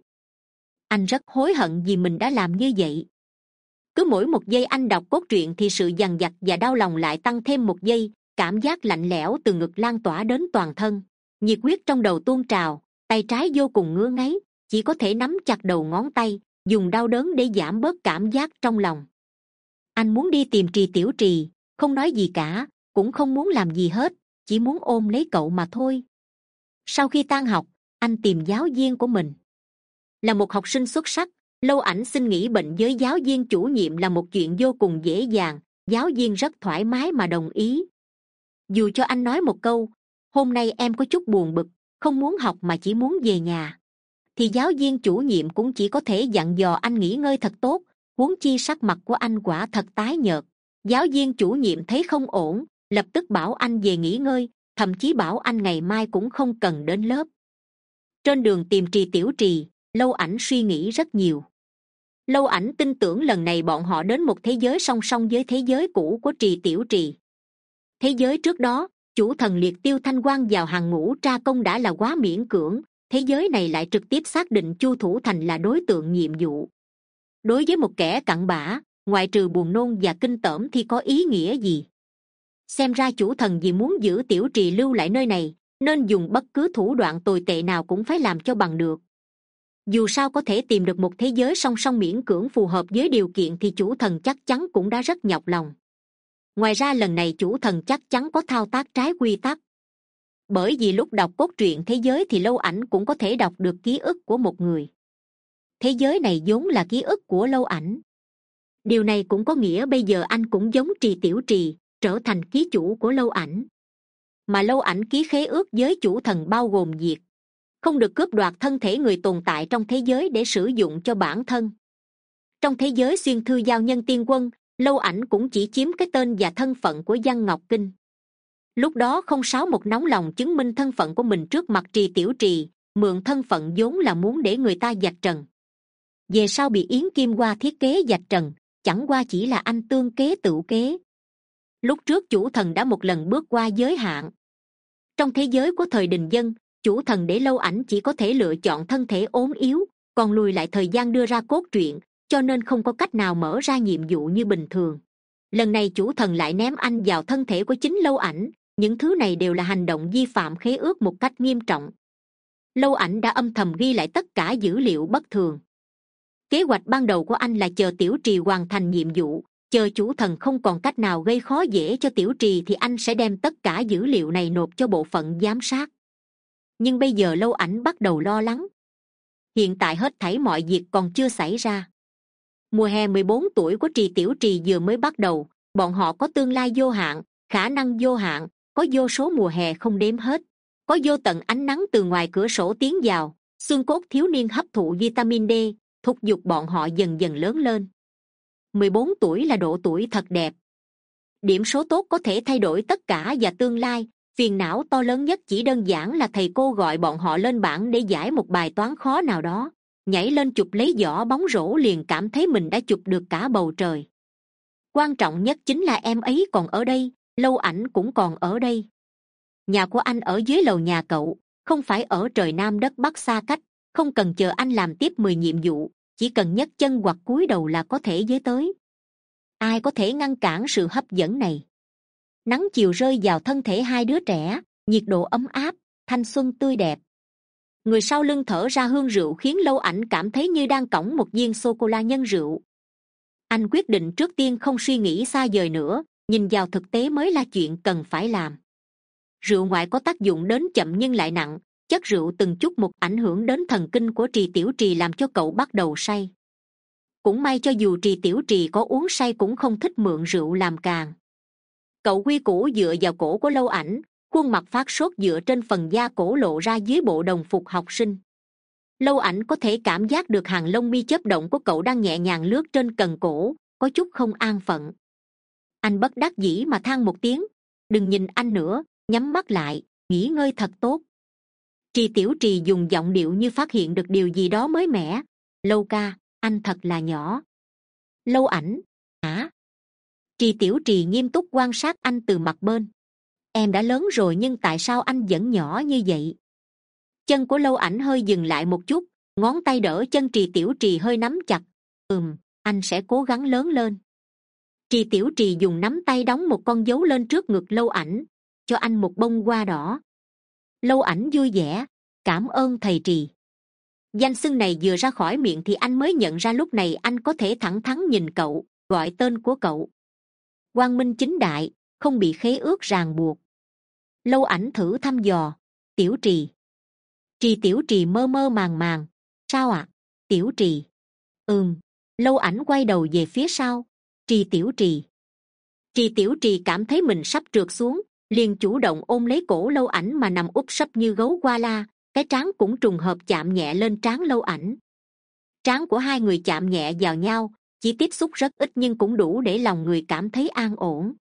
Anh rất hối hận vì mình đã làm như vậy. Cứ mỗi một giây anh đọc cốt truyện thì sự dằn vặt và đau lòng lại tăng thêm một giây, cảm giác lạnh lẽo từ ngực lan tỏa đến toàn thân, nhiệt huyết trong đầu tuôn trào, tay trái vô cùng ngứa ngáy, chỉ có thể nắm chặt đầu ngón tay, dùng đau đớn để giảm bớt cảm giác trong lòng. Anh muốn đi tìm Trì Tiểu Trì, không nói gì cả, cũng không muốn làm gì hết, chỉ muốn ôm lấy cậu mà thôi. Sau khi tan học, anh tìm giáo viên của mình. Là một học sinh xuất sắc, Lâu Ảnh xin nghỉ bệnh với giáo viên chủ nhiệm là một chuyện vô cùng dễ dàng, giáo viên rất thoải mái mà đồng ý. Dù cho anh nói một câu hôm nay em có chút buồn bực, không muốn học mà chỉ muốn về nhà, thì giáo viên chủ nhiệm cũng chỉ có thể dặn dò anh nghỉ ngơi thật tốt. Huống chi sắc mặt của anh quả thật tái nhợt. Giáo viên chủ nhiệm thấy không ổn, lập tức bảo anh về nghỉ ngơi, thậm chí bảo anh ngày mai cũng không cần đến lớp. Trên đường tìm Trì Tiểu Trì, Lâu Ảnh suy nghĩ rất nhiều. Lâu Ảnh tin tưởng lần này bọn họ đến một thế giới song song với thế giới cũ của Trì Tiểu Trì. Thế giới trước đó, chủ thần liệt tiêu thanh quan vào hàng ngũ tra công đã là quá miễn cưỡng, thế giới này lại trực tiếp xác định Chu Thủ Thành là đối tượng nhiệm vụ. Đối với một kẻ cặn bã, ngoại trừ buồn nôn và kinh tởm thì có ý nghĩa gì? Xem ra chủ thần vì muốn giữ Tiểu Trì lưu lại nơi này, nên dùng bất cứ thủ đoạn tồi tệ nào cũng phải làm cho bằng được. Dù sao có thể tìm được một thế giới song song miễn cưỡng phù hợp với điều kiện thì chủ thần chắc chắn cũng đã rất nhọc lòng. Ngoài ra lần này chủ thần chắc chắn có thao tác trái quy tắc. Bởi vì lúc đọc cốt truyện thế giới thì Lâu Ảnh cũng có thể đọc được ký ức của một người. Thế giới này vốn là ký ức của Lâu Ảnh. Điều này cũng có nghĩa bây giờ anh cũng giống Trì Tiểu Trì, trở thành ký chủ của Lâu Ảnh. Mà Lâu Ảnh ký khế ước với chủ thần bao gồm việc không được cướp đoạt thân thể người tồn tại trong thế giới để sử dụng cho bản thân. Trong thế giới xuyên thư giao nhân tiên quân, Lâu Ảnh cũng chỉ chiếm cái tên và thân phận của Văn Ngọc Kinh. Lúc đó không sáu một nóng lòng chứng minh thân phận của mình trước mặt Trì Tiểu Trì, mượn thân phận vốn là muốn để người ta vạch trần. Về sau bị Yến Kim Hoa thiết kế vạch trần, chẳng qua chỉ là anh tương kế tự kế. Lúc trước chủ thần đã một lần bước qua giới hạn. Trong thế giới của thời Đình Dân, chủ thần để Lâu Ảnh chỉ có thể lựa chọn thân thể ốm yếu, còn lùi lại thời gian đưa ra cốt truyện, cho nên không có cách nào mở ra nhiệm vụ như bình thường. Lần này chủ thần lại ném anh vào thân thể của chính Lâu Ảnh, những thứ này đều là hành động vi phạm khế ước một cách nghiêm trọng. Lâu Ảnh đã âm thầm ghi lại tất cả dữ liệu bất thường. Kế hoạch ban đầu của anh là chờ Tiểu Trì hoàn thành nhiệm vụ, chờ chủ thần không còn cách nào gây khó dễ cho Tiểu Trì thì anh sẽ đem tất cả dữ liệu này nộp cho bộ phận giám sát. Nhưng bây giờ Lâu Ảnh bắt đầu lo lắng. Hiện tại hết thảy mọi việc còn chưa xảy ra. Mùa hè mười bốn tuổi của Trì Tiểu Trì vừa mới bắt đầu, bọn họ có tương lai vô hạn, khả năng vô hạn, có vô số mùa hè không đếm hết, có vô tận ánh nắng từ ngoài cửa sổ tiến vào, xương cốt thiếu niên hấp thụ vitamin D, thúc giục bọn họ dần dần lớn lên. mười bốn tuổi là độ tuổi thật đẹp. Điểm số tốt có thể thay đổi tất cả và tương lai, phiền não to lớn nhất chỉ đơn giản là thầy cô gọi bọn họ lên bảng để giải một bài toán khó nào đó, nhảy lên chụp lấy giỏ bóng rổ liền cảm thấy mình đã chụp được cả bầu trời. Quan trọng nhất chính là em ấy còn ở đây, Lâu Ảnh cũng còn ở đây. Nhà của anh ở dưới lầu nhà cậu, không phải ở trời nam đất bắc xa cách, không cần chờ anh làm tiếp mười nhiệm vụ, chỉ cần nhấc chân hoặc cúi đầu là có thể với tới. Ai có thể ngăn cản sự hấp dẫn này? Nắng chiều rơi vào thân thể hai đứa trẻ, nhiệt độ ấm áp, thanh xuân tươi đẹp. Người sau lưng thở ra hương rượu khiến Lâu Ảnh cảm thấy như đang cõng một viên sô cô la nhân rượu. Anh quyết định trước tiên không suy nghĩ xa vời nữa, nhìn vào thực tế mới là chuyện cần phải làm. Rượu ngoại có tác dụng đến chậm nhưng lại nặng, chất rượu từng chút một ảnh hưởng đến thần kinh của Trì Tiểu Trì làm cho cậu bắt đầu say. Cũng may cho dù Trì Tiểu Trì có uống say cũng không thích mượn rượu làm càng. Cậu quy củ dựa vào cổ của Lâu Ảnh, khuôn mặt phát sốt dựa trên phần da cổ lộ ra dưới bộ đồng phục học sinh. Lâu Ảnh có thể cảm giác được hàng lông mi chớp động của cậu đang nhẹ nhàng lướt trên cần cổ, có chút không an phận. Anh bất đắc dĩ mà than một tiếng, đừng nhìn anh nữa, nhắm mắt lại, nghỉ ngơi thật tốt. Trì Tiểu Trì dùng giọng điệu như phát hiện được điều gì đó mới mẻ. Lâu ca, anh thật là nhỏ. Lâu Ảnh, hả? Trì Tiểu Trì nghiêm túc quan sát anh từ mặt bên. Em đã lớn rồi nhưng tại sao anh vẫn nhỏ như vậy? Chân của Lâu Ảnh hơi dừng lại một chút, ngón tay đỡ chân Trì Tiểu Trì hơi nắm chặt. Ừm, anh sẽ cố gắng lớn lên. Trì Tiểu Trì dùng nắm tay đóng một con dấu lên trước ngực Lâu Ảnh, cho anh một bông hoa đỏ. Lâu Ảnh vui vẻ, cảm ơn thầy Trì. Danh xưng này vừa ra khỏi miệng thì anh mới nhận ra lúc này anh có thể thẳng thắn nhìn cậu, gọi tên của cậu. Quang minh chính đại, không bị khế ước ràng buộc. Lâu Ảnh thử thăm dò, Tiểu Trì. Trì Tiểu Trì mơ mơ màng màng, sao ạ? À? Tiểu Trì. Ừm. Lâu Ảnh quay đầu về phía sau, Trì Tiểu Trì. Trì Tiểu Trì cảm thấy mình sắp trượt xuống, liền chủ động ôm lấy cổ Lâu Ảnh mà nằm úp sấp như gấu koala, la cái trán cũng trùng hợp chạm nhẹ lên trán Lâu Ảnh. Trán của hai người chạm nhẹ vào nhau, chỉ tiếp xúc rất ít nhưng cũng đủ để lòng người cảm thấy an ổn.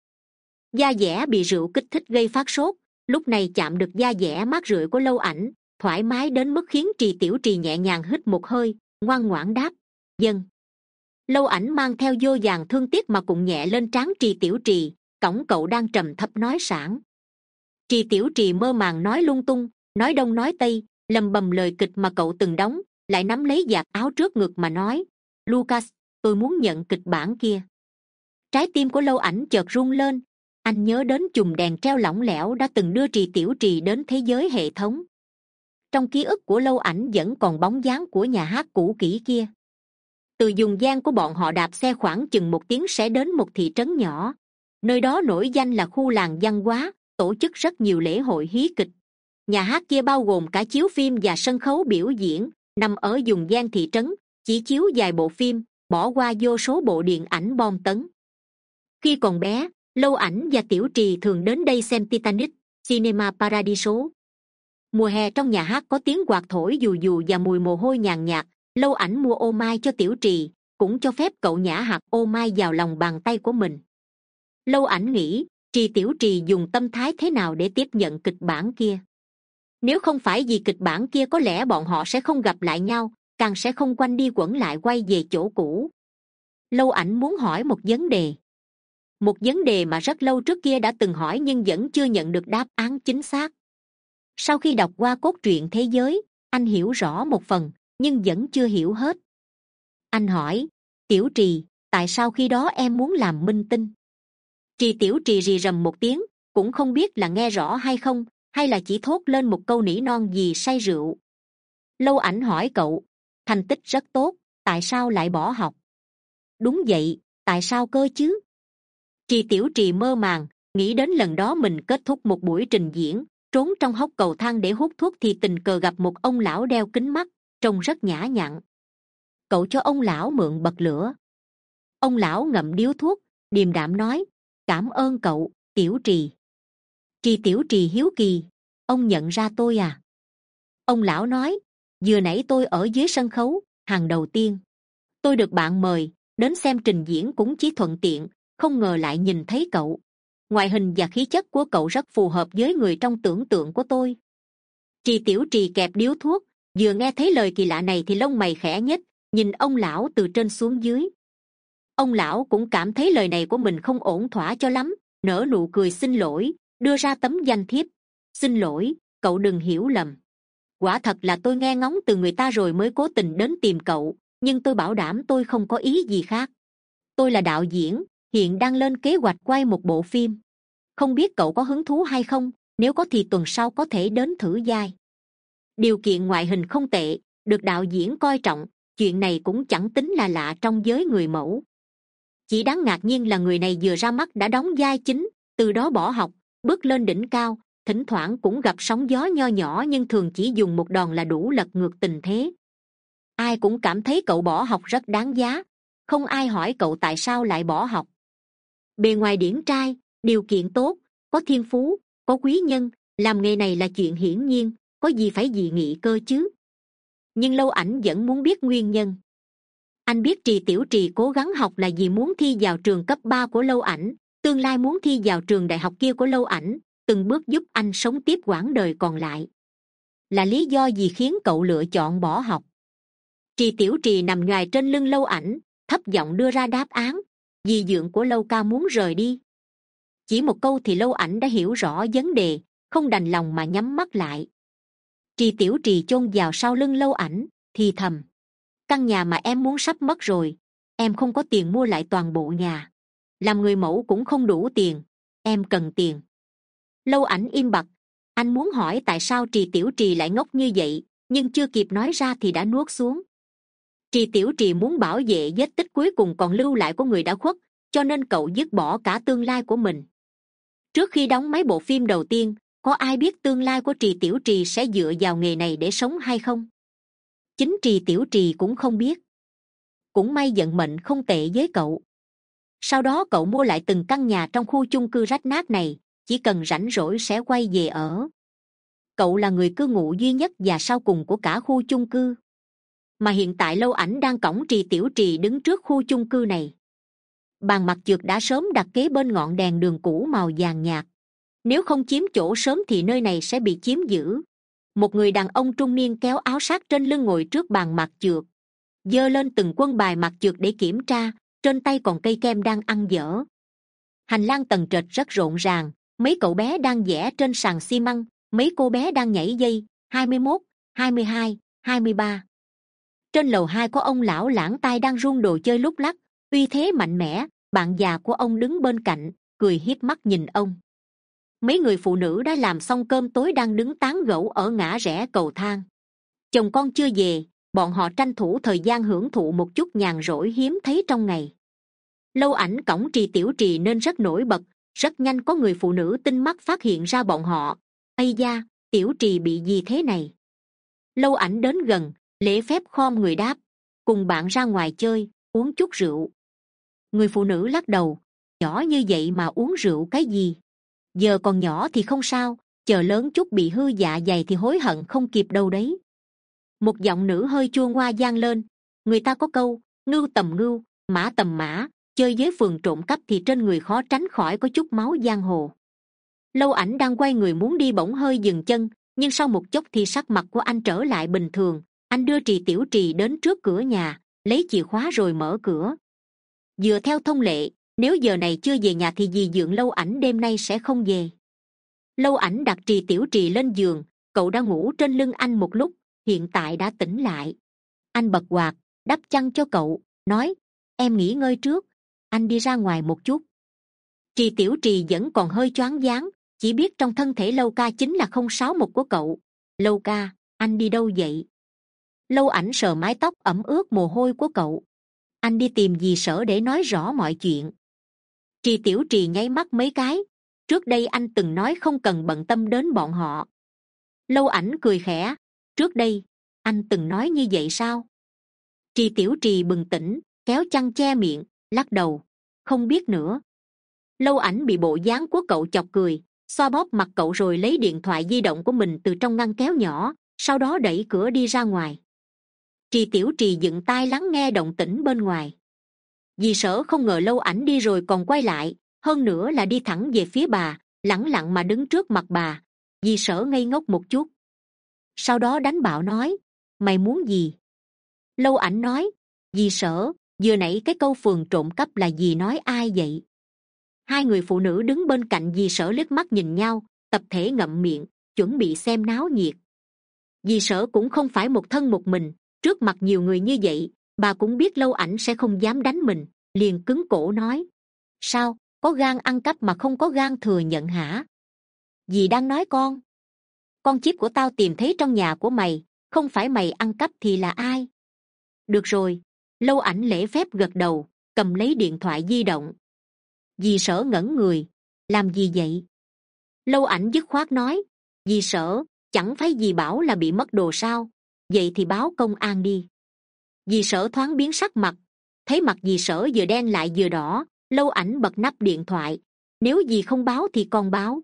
Da dẻ bị rượu kích thích gây phát sốt, lúc này chạm được da dẻ mát rượi của Lâu Ảnh, thoải mái đến mức khiến Trì Tiểu Trì nhẹ nhàng hít một hơi, ngoan ngoãn đáp vâng. Lâu Ảnh mang theo vô vàn thương tiếc mà cũng nhẹ lên trán Trì Tiểu Trì, cõng cậu đang trầm thấp nói sảng. Trì Tiểu Trì mơ màng nói lung tung, nói đông nói tây, lầm bầm lời kịch mà cậu từng đóng, lại nắm lấy vạt áo trước ngực mà nói: Lucas, tôi muốn nhận kịch bản kia. Trái tim của Lâu Ảnh chợt rung lên, anh nhớ đến chùm đèn treo lỏng lẻo đã từng đưa Trì Tiểu Trì đến thế giới hệ thống. Trong ký ức của Lâu Ảnh vẫn còn bóng dáng của nhà hát cũ kỹ kia. Từ vùng gian của bọn họ đạp xe khoảng chừng một tiếng sẽ đến một thị trấn nhỏ, nơi đó nổi danh là khu làng văn hóa, tổ chức rất nhiều lễ hội hí kịch. Nhà hát kia bao gồm cả chiếu phim và sân khấu biểu diễn, nằm ở vùng gian thị trấn, chỉ chiếu vài bộ phim, bỏ qua vô số bộ điện ảnh bom tấn. Khi còn bé, Lâu Ảnh và Tiểu Trì thường đến đây xem Titanic, Cinema Paradiso. Mùa hè trong nhà hát có tiếng quạt thổi dù dù và mùi mồ hôi nhàn nhạt. Lâu Ảnh mua ô mai cho Tiểu Trì, cũng cho phép cậu nhả hạt ô mai vào lòng bàn tay của mình. Lâu Ảnh nghĩ Trì Tiểu Trì dùng tâm thái thế nào để tiếp nhận kịch bản kia. Nếu không phải vì kịch bản kia có lẽ bọn họ sẽ không gặp lại nhau, càng sẽ không quanh đi quẩn lại quay về chỗ cũ. Lâu Ảnh muốn hỏi một vấn đề. Một vấn đề mà rất lâu trước kia đã từng hỏi nhưng vẫn chưa nhận được đáp án chính xác. Sau khi đọc qua cốt truyện thế giới, anh hiểu rõ một phần, nhưng vẫn chưa hiểu hết. Anh hỏi: Tiểu Trì, tại sao khi đó em muốn làm minh tinh? Trì Tiểu Trì rì rầm một tiếng, cũng không biết là nghe rõ hay không, hay là chỉ thốt lên một câu nỉ non vì say rượu. Lâu Ảnh hỏi cậu: thành tích rất tốt, tại sao lại bỏ học? Đúng vậy, tại sao cơ chứ? Trì Tiểu Trì mơ màng, nghĩ đến lần đó mình kết thúc một buổi trình diễn, trốn trong hốc cầu thang để hút thuốc thì tình cờ gặp một ông lão đeo kính mắt, trông rất nhã nhặn. Cậu cho ông lão mượn bật lửa. Ông lão ngậm điếu thuốc, điềm đạm nói: cảm ơn cậu, Tiểu Trì. Trì Tiểu Trì hiếu kỳ: ông nhận ra tôi à? Ông lão nói: vừa nãy tôi ở dưới sân khấu, hàng đầu tiên. Tôi được bạn mời, đến xem trình diễn cũng chỉ thuận tiện, không ngờ lại nhìn thấy cậu. Ngoại hình và khí chất của cậu rất phù hợp với người trong tưởng tượng của tôi. Trì Tiểu Trì kẹp điếu thuốc, vừa nghe thấy lời kỳ lạ này thì lông mày khẽ nhếch, nhìn ông lão từ trên xuống dưới. Ông lão cũng cảm thấy lời này của mình không ổn thỏa cho lắm, nở nụ cười xin lỗi, đưa ra tấm danh thiếp. Xin lỗi, cậu đừng hiểu lầm. Quả thật là tôi nghe ngóng từ người ta rồi mới cố tình đến tìm cậu, nhưng tôi bảo đảm tôi không có ý gì khác. Tôi là đạo diễn, hiện đang lên kế hoạch quay một bộ phim. Không biết cậu có hứng thú hay không, nếu có thì tuần sau có thể đến thử vai. Điều kiện ngoại hình không tệ, được đạo diễn coi trọng, chuyện này cũng chẳng tính là lạ trong giới người mẫu. Chỉ đáng ngạc nhiên là người này vừa ra mắt đã đóng vai chính, từ đó bỏ học, bước lên đỉnh cao, thỉnh thoảng cũng gặp sóng gió nho nhỏ nhưng thường chỉ dùng một đòn là đủ lật ngược tình thế. Ai cũng cảm thấy cậu bỏ học rất đáng giá, không ai hỏi cậu tại sao lại bỏ học. Bề ngoài điển trai, điều kiện tốt, có thiên phú, có quý nhân, làm nghề này là chuyện hiển nhiên, có gì phải dị nghị cơ chứ. Nhưng Lâu Ảnh vẫn muốn biết nguyên nhân. Anh biết Trì Tiểu Trì cố gắng học là vì muốn thi vào trường cấp ba của Lâu Ảnh, tương lai muốn thi vào trường đại học kia của Lâu Ảnh, từng bước giúp anh sống tiếp quãng đời còn lại. Là lý do gì khiến cậu lựa chọn bỏ học? Trì Tiểu Trì nằm nhoài trên lưng Lâu Ảnh, thấp giọng đưa ra đáp án: dì dượng của Lâu ca muốn rời đi. Chỉ một câu thì Lâu Ảnh đã hiểu rõ vấn đề, không đành lòng mà nhắm mắt lại. Trì Tiểu Trì chôn vào sau lưng Lâu Ảnh, thì thầm: căn nhà mà em muốn sắp mất rồi, em không có tiền mua lại toàn bộ nhà. Làm người mẫu cũng không đủ tiền, em cần tiền. Lâu Ảnh im bặt, anh muốn hỏi tại sao Trì Tiểu Trì lại ngốc như vậy, nhưng chưa kịp nói ra thì đã nuốt xuống. Trì Tiểu Trì muốn bảo vệ vết tích cuối cùng còn lưu lại của người đã khuất, cho nên cậu dứt bỏ cả tương lai của mình. Trước khi đóng mấy bộ phim đầu tiên, có ai biết tương lai của Trì Tiểu Trì sẽ dựa vào nghề này để sống hay không? Chính Trì Tiểu Trì cũng không biết. Cũng may vận mệnh không tệ với cậu. Sau đó cậu mua lại từng căn nhà trong khu chung cư rách nát này, chỉ cần rảnh rỗi sẽ quay về ở. Cậu là người cư ngụ duy nhất và sau cùng của cả khu chung cư, mà hiện tại Lâu Ảnh đang cõng Trì Tiểu Trì đứng trước khu chung cư này. Bàn mặt trượt đã sớm đặt kế bên ngọn đèn đường cũ màu vàng nhạt. Nếu không chiếm chỗ sớm thì nơi này sẽ bị chiếm giữ. Một người đàn ông trung niên kéo áo sát trên lưng ngồi trước bàn mặt trượt, giơ lên từng quân bài mặt trượt để kiểm tra, trên tay còn cây kem đang ăn dở. Hành lang tầng trệt rất rộn ràng, mấy cậu bé đang vẽ trên sàn xi măng, mấy cô bé đang nhảy dây, hai mươi mốt, hai mươi hai, hai mươi ba. Trên lầu hai có ông lão lãng tai đang rung đồ chơi lúc lắc, uy thế mạnh mẽ. Bạn già của ông đứng bên cạnh, cười hiếp mắt nhìn ông. Mấy người phụ nữ đã làm xong cơm tối đang đứng tán gẫu ở ngã rẽ cầu thang. Chồng con chưa về, bọn họ tranh thủ thời gian hưởng thụ một chút nhàn rỗi hiếm thấy trong ngày. Lâu Ảnh cõng Trì Tiểu Trì nên rất nổi bật, rất nhanh có người phụ nữ tinh mắt phát hiện ra bọn họ. Ây da, Tiểu Trì bị gì thế này? Lâu Ảnh đến gần, lễ phép khom người đáp, cùng bạn ra ngoài chơi, uống chút rượu. Người phụ nữ lắc đầu, nhỏ như vậy mà uống rượu cái gì? Giờ còn nhỏ thì không sao, chờ lớn chút bị hư dạ dày thì hối hận không kịp đâu đấy. Một giọng nữ hơi chua ngoa vang lên, người ta có câu, ngưu tầm ngưu, mã tầm mã, chơi với phường trộm cắp thì trên người khó tránh khỏi có chút máu giang hồ. Lâu Ảnh đang quay người muốn đi bỗng hơi dừng chân, nhưng sau một chốc thì sắc mặt của anh trở lại bình thường. Anh đưa Trì Tiểu Trì đến trước cửa nhà, lấy chìa khóa rồi mở cửa. Dựa theo thông lệ, nếu giờ này chưa về nhà thì dì dượng Lâu Ảnh đêm nay sẽ không về. Lâu Ảnh đặt Trì Tiểu Trì lên giường, cậu đã ngủ trên lưng anh một lúc, hiện tại đã tỉnh lại. Anh bật quạt, đắp chăn cho cậu, nói, em nghỉ ngơi trước, anh đi ra ngoài một chút. Trì Tiểu Trì vẫn còn hơi choáng váng, chỉ biết trong thân thể Lâu ca chính là không sáu một của cậu. Lâu ca, anh đi đâu vậy? Lâu Ảnh sờ mái tóc ẩm ướt mồ hôi của cậu. Anh đi tìm dì Sở để nói rõ mọi chuyện. Trì Tiểu Trì nháy mắt mấy cái, trước đây anh từng nói không cần bận tâm đến bọn họ. Lâu Ảnh cười khẽ, trước đây anh từng nói như vậy sao? Trì Tiểu Trì bừng tỉnh, kéo chăn che miệng, lắc đầu, không biết nữa. Lâu Ảnh bị bộ dáng của cậu chọc cười, xoa bóp mặt cậu rồi lấy điện thoại di động của mình từ trong ngăn kéo nhỏ, sau đó đẩy cửa đi ra ngoài. Trì Tiểu Trì dựng tai lắng nghe động tĩnh bên ngoài. Dì Sở không ngờ Lâu Ảnh đi rồi còn quay lại, hơn nữa là đi thẳng về phía bà, lẳng lặng mà đứng trước mặt bà. Dì Sở ngây ngốc một chút, sau đó đánh bạo nói, mày muốn gì? Lâu Ảnh nói, dì Sở, vừa nãy cái câu phường trộm cắp là dì nói ai vậy? Hai người phụ nữ đứng bên cạnh dì Sở liếc mắt nhìn nhau, tập thể ngậm miệng, chuẩn bị xem náo nhiệt. Dì Sở cũng không phải một thân một mình, trước mặt nhiều người như vậy, bà cũng biết Lâu Ảnh sẽ không dám đánh mình, liền cứng cổ nói, sao, có gan ăn cắp mà không có gan thừa nhận hả? Dì đang nói con. Con chip của tao tìm thấy trong nhà của mày, không phải mày ăn cắp thì là ai? Được rồi. Lâu Ảnh lễ phép gật đầu, cầm lấy điện thoại di động. Dì Sở ngẩn người, làm gì vậy? Lâu Ảnh dứt khoát nói, dì Sở, chẳng phải dì bảo là bị mất đồ sao? Vậy thì báo công an đi. Dì Sở thoáng biến sắc mặt, thấy mặt dì Sở vừa đen lại vừa đỏ. Lâu Ảnh bật nắp điện thoại, nếu dì không báo thì con báo.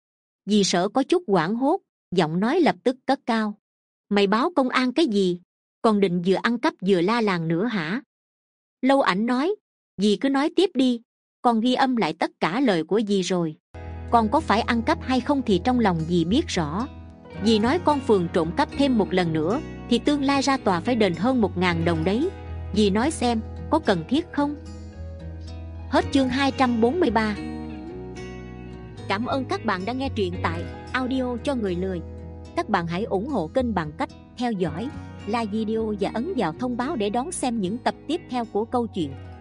Dì Sở có chút hoảng hốt, giọng nói lập tức cất cao, mày báo công an cái gì? Còn định vừa ăn cắp vừa la làng nữa hả? Lâu Ảnh nói, dì cứ nói tiếp đi, con ghi âm lại tất cả lời của dì rồi. Con có phải ăn cắp hay không thì trong lòng dì biết rõ. Dì nói con phường trộm cắp thêm một lần nữa thì tương lai ra tòa phải đền hơn một ngàn đồng đấy. Dì nói xem, có cần thiết không? Hết chương hai trăm bốn mươi ba. Cảm ơn các bạn đã nghe truyện tại audio cho người lười. Các bạn hãy ủng hộ kênh bằng cách theo dõi, like video và ấn vào thông báo để đón xem những tập tiếp theo của câu chuyện.